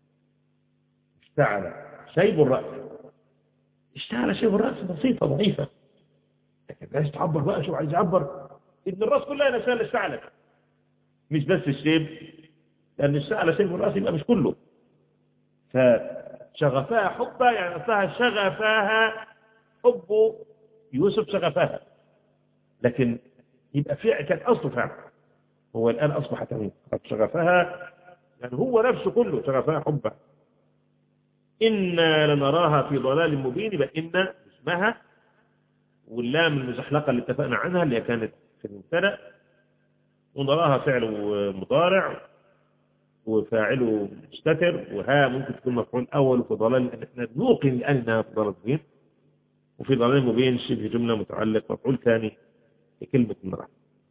اشتعل شيب الرأس، اشتعل شيب الرأس بسيطة ضعيفة، لكن عايز تعبر بقى شو عايز يعبر إن الرأس كلها نسال اشتعلت، مش بس الشيب، لأن اشتعل شيب الرأس يبقى مش كله. فشغفها حبا يعني أصلها شغفها حب يوسف شغفها، لكن يبقى فعل كان أصله فعل، هو الآن أصبح تمييز. شغفها يعني هو نفسه كله شغفها حبا. إنا لنراها في ضلال مبين، يبقى إن اسمها واللام المزحلقة اللي اتفقنا عنها اللي كانت في المبتدأ، ونراها فعل مضارع وفاعله مستتر، وها ممكن تكون مفعول أول في ضلال، لأن احنا نوقن لأنها في ضلال مبين، وفي ضلال مبين شبه جملة متعلق مفعول ثاني لكلمة نراها.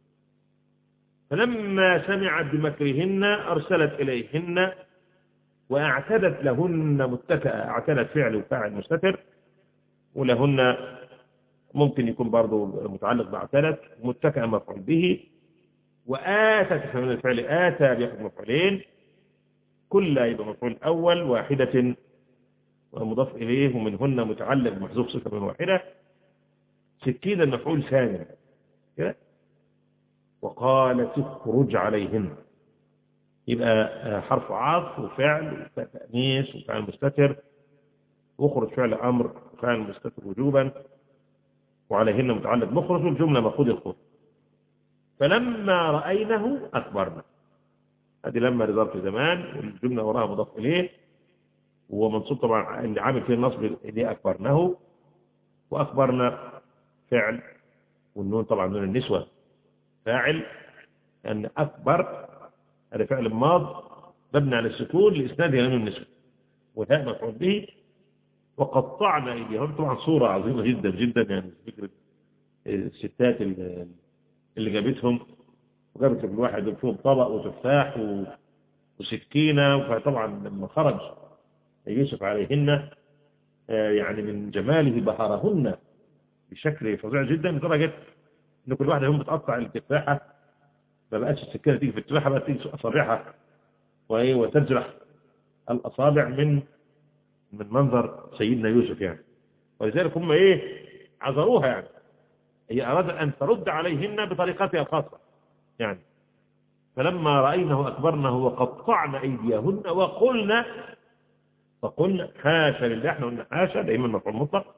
فلما سمعت بمكرهن أرسلت إليهن وأعتدت لهن متكئة، اعتدت فعل وفاعل مستتر، ولهن ممكن يكون برضو متعلق باعتدت، متكئة مفعول به، وآتت من الفعل آتى بياخد مفعولين، كل يبقى مفعول أول، واحدة ومضاف إليه، ومنهن متعلق محذوف صفة من واحدة، سكين المفعول ثاني كده، وقالت اخرج عليهن، يبقى حرف عطف وفعل وتأنيث وفعل مستتر، واخرج فعل أمر وفعل مستتر وجوبا، وعليهن متعلق مخرج، والجملة مأخوذ الخروج. فلما رأينه أكبرنا، هذه لما لظرف زمان، والجملة وراها مضاف إليه، وهو منصوب طبعا اللي عامل فيه النصب اللي أكبرناه، وأكبرنا فعل، والنون طبعا نون النسوة فاعل، لأن أكبر هذا فعل ماض مبني على السكون لإسناده إلى نون النسوة، والهاء مفعول به. وقطعنا أيديهم، طبعا صورة عظيمة جدا جدا، يعني فكرة الستات اللي جابتهم، وجابت الواحد فيهم طبق وتفاح وسكينة، فطبعا لما خرج يوسف عليهن يعني من جماله بهرهن بشكل فظيع جدا، لدرجة ان كل واحدة هم بتقطع التفاحة ما بقتش السكينة تيجي في التفاحة، بقت تيجي أصابعها وتجرح الأصابع من من منظر سيدنا يوسف يعني. ولذلك هم ايه عذروها، يعني هي أرادت أن ترد عليهن بطريقتها الخاصة يعني. فلما رأينه أكبرنه وقطعنا أيديهن وقلنا، فقلنا حاشا لله، احنا قلنا حاشا دائما مفعول مطلق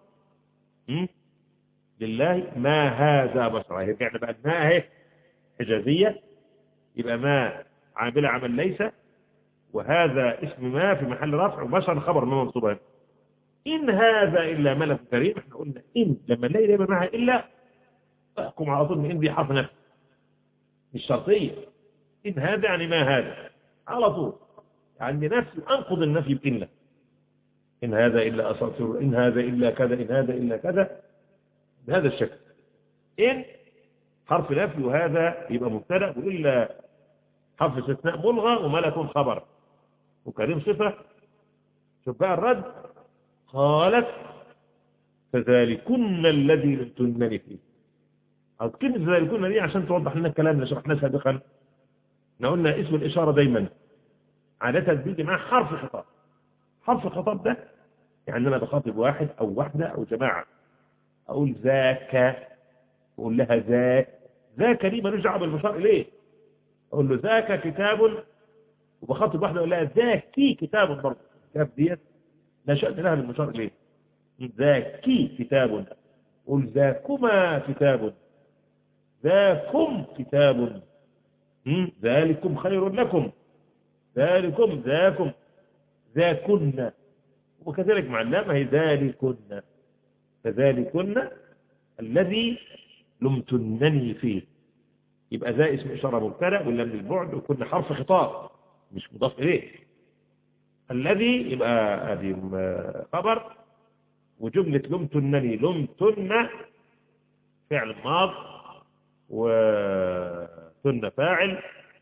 لله، ما هذا بشرا، يعني بقى ما هي حجازية، يبقى ما عاملة عمل ليس، وهذا اسم ما في محل رفع، وبشر خبر ما منصوبا. إن هذا إلا ملك كريم، احنا قلنا إن لما نلاقي دايما معها إلا أحكم على طول من إن دي حرف نفس مش شرطية. إن هذا يعني ما هذا على طول، يعني نفسي أنقض النفي بإلا، إن هذا إلا أساطير، إن هذا إلا كذا، إن هذا إلا كذا، بهذا الشكل. إن حرف نفي وهذا يبقى مبتدأ، وإلا حرف استثناء ملغى، وملك خبر، وكريم صفة. شوف بقى الرد، قالت فذلكن الذي لمتنني فيه. كلمة فذلكن دي عشان توضح لنا الكلام اللي شرحناه سابقا. احنا قلنا اسم الإشارة دايما عادة بيجي معاه حرف خطاب. حرف الخطاب ده يعني أنا بخاطب واحد أو واحدة أو جماعة، أقول ذاك، أقول لها ذاك، ذاك دي مالوش دعوه بالمشار إليه، أقول له ذاك كتاب، وبخاطب واحدة أقول لها ذاكي كتاب برضه. الكاف ديت لا شأن لها بالمشار إليه. ذاكي كتاب، قل ذاكما كتاب، ذاكم كتاب، ذلكم خير لكم، ذلكم ذاكم ذاكن، وكذلك مع اللام هي ذلكن، فذلكن الذي لمتنني فيه. يبقى ذا اسم إشارة مبتدأ واللام للبعد، وكنا حرف خطاب مش مضاف إليه. الذي يبقى هذه خبر، وجملة لمتنني لمتن فعل ماض، وتن فاعل،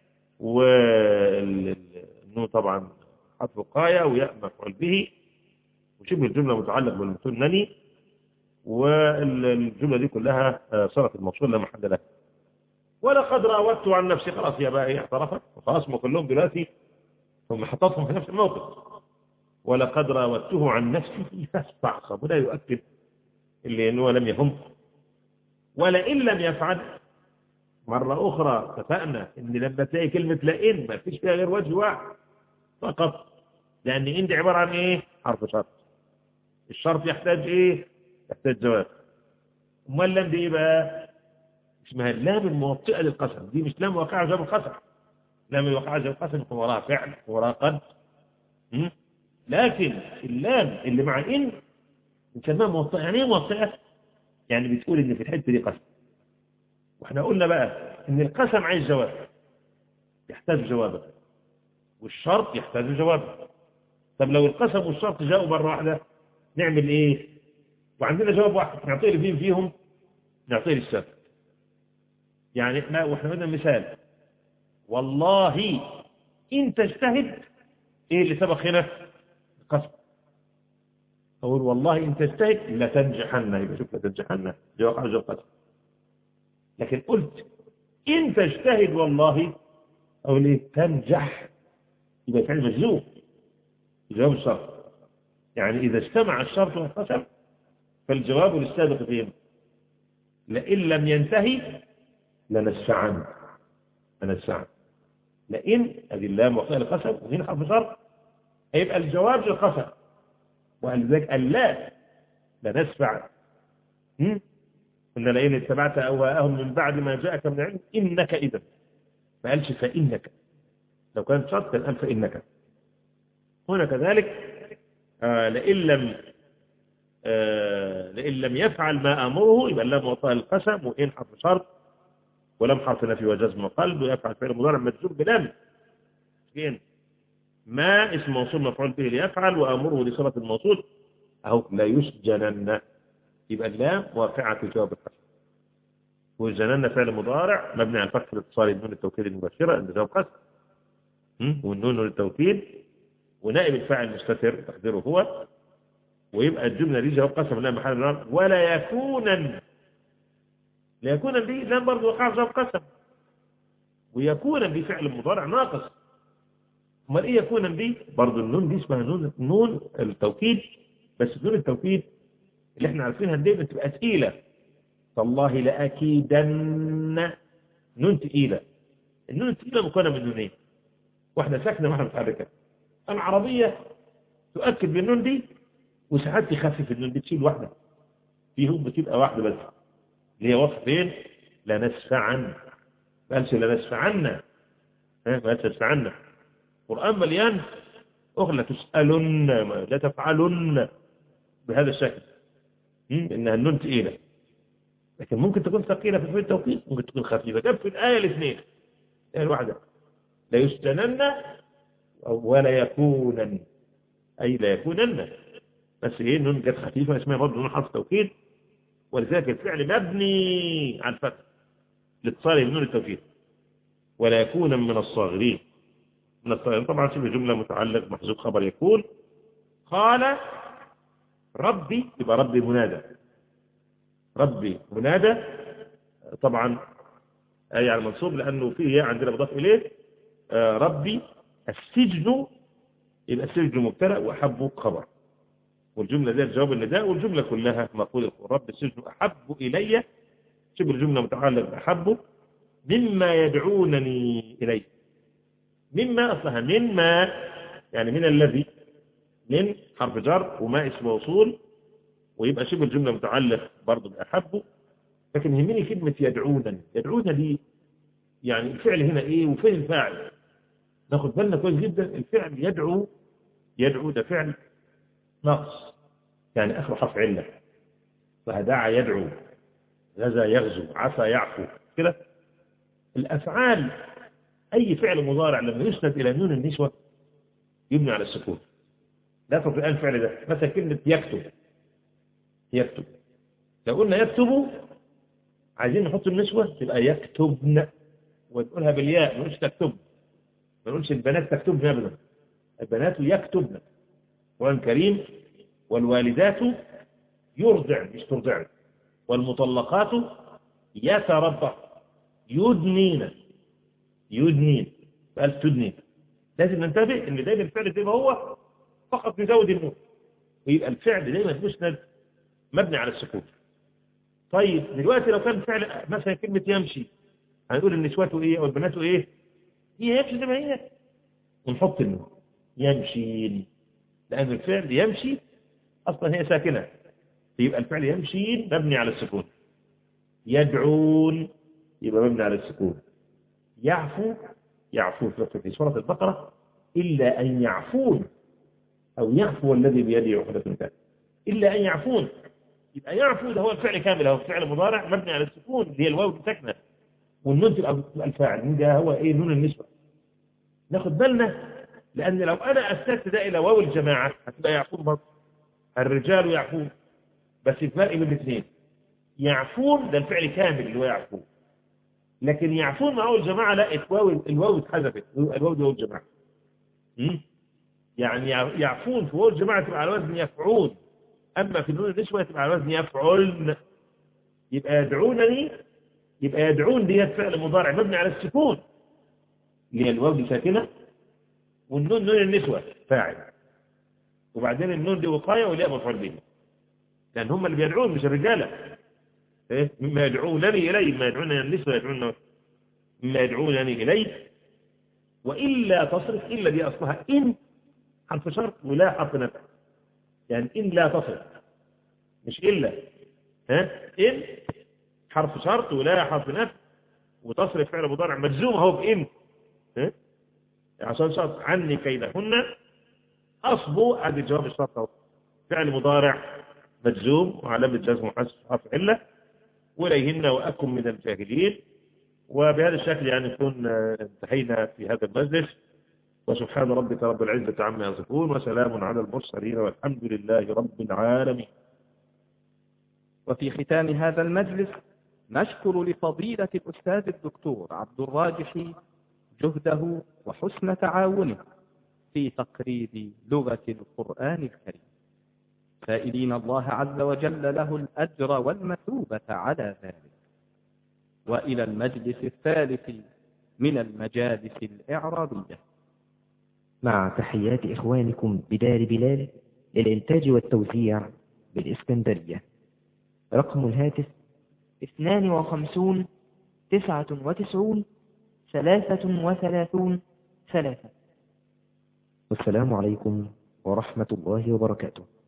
والنون طبعا حرف وقاية، وياء مفعول به، وشبه الجملة متعلق بالمتنني، والجملة دي كلها صارت الموصول لا محل لها. ولقد راودته عن نفسي، خلاص يا بقى هي اعترفت وخلاص، ما كلهم دلوقتي هم حطتهم في نفس الموقف. ولقد راودته عن نفسه فاستعصم، ولا يؤكد اللي انه لم يهم. ولئن لم يفعل، مرة أخرى اتفقنا إن لما تلاقي كلمة لئن ما فيش فيها غير وجه واحد فقط، لأن إن دي عبارة عن إيه؟ حرف شرط. الشرط يحتاج إيه؟ يحتاج جواب. أمال لام دي إيه بقى؟ اسمها اللام الموطئة للقسم، دي مش لام واقعة جواب القسم. لام الواقعة جواب القسم يكون وراها فعل وراها قد. م? لكن اللام اللي مع إن نسميها موطئة. يعني إيه موطئة؟ يعني بتقول إن في الحتة دي قسم. واحنا قلنا بقى ان القسم عايز جواب، يحتاج جوابا، والشرط يحتاج جوابا. طب لو القسم والشرط جاءوا مرة واحدة نعمل ايه؟ وعندنا جواب واحد نعطيه لفين فيهم؟ نعطيه للشرط. يعني احنا واحنا قلنا مثال والله ان تجتهد، ايه اللي سبق هنا؟ القسم. اقول والله ان تجتهد لتنجحن، يبقى شوف لتنجحن جواب على جواب قسم. لكن قلت إن تجتهد والله، أو ليه تنجح، يبقى فعل مجزوم جواب الشرط. يعني إذا اجتمع الشرط والقسم فالجواب للسابق فيهم. لئن لم ينتهي لنسفعن، لنسفعن. لئن هذه اللام وقتها القسم وهنا حرف شرط، هيبقى الجواب للقسم، ولذلك اللا لنسفعن. إن لئن اتبعت أهواءهم من بعد ما جاءك من العلم إنك إذا، ما قالش فإنك. لو كان شرط كان قال فإنك. هنا كذلك آه لئن لم آه لئن لم يفعل ما أمره، يبقى اللام وطأ القسم، وإن حرف شرط، ولم حرف نفي وجزم وقلب، ويفعل فعل مضارع مجزوم بلام. ما اسم موصول مفعول به ليفعل، وأمره لصلة الموصول أهو لا يسجنن، يبقى اللام واقعة في جواب القسم. والجنن فعل مضارع مبني على الفتح الاتصالي بنون التوكيد المباشرة عند جواب قسم، والنون نون التوكيد، ونائب الفاعل مستتر تقديره هو، ويبقى الجملة دي جواب قسم لا محل له. ولا يكونن، لا يكونن دي لام برضه وقع جواب قسم، ويكونن دي فعل مضارع ناقص. امال ايه يكونن دي؟ برضه النون دي اسمها نون نون التوكيد، بس نون التوكيد اللي احنا عارفينها دي بتبقى ثقيله. تالله لاكيدن، نون ثقيله. النون الثقيله مكونه من نونين، واحده ساكنه واحده متحركه. العربيه تؤكد بالنون دي، وساعات تخفف النون دي تشيل واحده فيهم، بتبقى واحده بس اللي هي وصف فين؟ لنسفعن. ما قالش لنسفعن، ها ما قالش لنسفعن. القرآن مليان أخرى تسألن لا تفعلن بهذا الشكل، إنها النون ثقيلة، لكن ممكن تكون ثقيلة في التوقيت، ممكن تكون خفيفة. جاب في الآية الاثنين، الآية الواحدة لا يسجنن ولا يكونن، أي لا يكونن، بس إيه النون جت خفيفة اسمها برضه نون حرف توكيد، ولذلك الفعل مبني على الفتح لاتصاله بنون التوكيد. ولا يكون من الصاغرين، من الصاغرين طبعا شبه جملة متعلق محذوف خبر يكون. قال ربي، يبقى ربي منادى، ربي منادى طبعا أي على المنصوب لأنه فيه عندنا مضاف إليه. آه ربي السجن، يبقى السجن مبتدأ وأحب خبر، والجملة دي الجواب النداء، والجملة كلها مقول رب السجن أحب إلي، شبه الجملة متعلق بأحب، مما يدعونني إليه. مما أصلها مما، يعني من الذي، من حرف جر وما اسم موصول، ويبقى شبه الجملة متعلق برضه بأحبه. لكن يهمني كلمة يدعونني. يدعون دي يعني الفعل هنا إيه وفين الفاعل؟ ناخد بالنا كويس جدا. الفعل يدعو، يدعو ده فعل ناقص، يعني آخره حرف علة. فهدع يدعو، غزا يغزو، عفا يعفو كده. الأفعال أي فعل مضارع لما يسند إلى نون النسوة يبني على السكون. لا تطلق الآن الفعل ده مثلا كلمة يكتب. يكتب لو قلنا يكتب عايزين نحط النسوة تبقى يكتبن، ونقولها بالياء، ما نقولش تكتب، ما نقولش البنات تكتبن أبدا. البنات يكتبن. قرآن كريم والوالدات يرضع مش ترضعن، والمطلقات يتربع يدنين. يدنين فقال تدنين. لازم ننتبه ان دايما الفعل زي ما هو فقط نزود النون، ويبقى الفعل دايما مسند مبني على السكون. طيب دلوقتي لو كان الفعل مثلا كلمة يمشي، هنقول النسوة ايه او البنات ايه؟ هي يمشي زي ما هي، ونحط النون يمشي، لان الفعل يمشي اصلا هي ساكنة، يبقى الفعل يمشي مبني على السكون. يدعون يبقى مبني على السكون. يعفو، يعفو في سورة البقرة إلا أن يعفون أو يعفو الذي بيده عقدة النكاح، إلا أن يعفون. يبقى يعفو ده هو الفعل كامل، هو الفعل مضارع مبني على السكون اللي هي الواو ساكنة، والنون تبقى الفاعل، ده هو إيه؟ نون النسوة. ناخد بالنا لأن لو أنا أسست ده إلى واو الجماعة هتبقى يعفون برضه. الرجال يعفون، بس الفرق بين الاثنين يعفون ده الفعل كامل اللي هو يعفون، لكن يعفون مع أول جماعة لا، الواو الواو اتحذفت، الواو دي أول جماعة. يعني يعفون في أول جماعة تبقى على وزن يفعون، أما في النون النسوة تبقى على وزن يفعلن. يبقى يدعونني، يبقى يدعون دي فعل مضارع مبني على السكون اللي هي الواو دي ساكنة، والنون نون النسوة فاعل، وبعدين النون دي وقاية والياء مفعول به، لأن هم اللي بيدعون مش الرجالة. إيه؟ مما يدعونني إليه، ما يدعونني النسوة يدعون مما يدعونني إليه. وإلا تصرف، إلا دي أصلها إن حرف شرط ولا حرف نفع، يعني إن لا تصرف مش إلا. ها إن حرف شرط ولا حرف نفع وتصرف فعل مضارع مجزوم اهو بإن، ها عشان شرط عني كيدهن أصبوا عند جواب الشرط اهو فعل مضارع مجزوم وعلامة جزم حذف حرف علة، وإليهن وأكن من الجاهلين. وبهذا الشكل يعني نكون انتهينا في هذا المجلس، وسبحان ربك رب العزة عما يصفون وسلام على المرسلين والحمد لله رب العالمين. وفي ختام هذا المجلس نشكر لفضيلة الأستاذ الدكتور عبد الراجح جهده وحسن تعاونه في تقريب لغة القرآن الكريم، سائلين الله عز وجل له الأجر والمثوبة على ذلك. وإلى المجلس الثالث من المجالس الإعرابية، مع تحيات إخوانكم بدار بلال للإنتاج والتوزيع بالإسكندرية. رقم الهاتف اثنان وخمسون تسعة وتسعون ثلاثة وثلاثون ثلاثة. والسلام عليكم ورحمة الله وبركاته.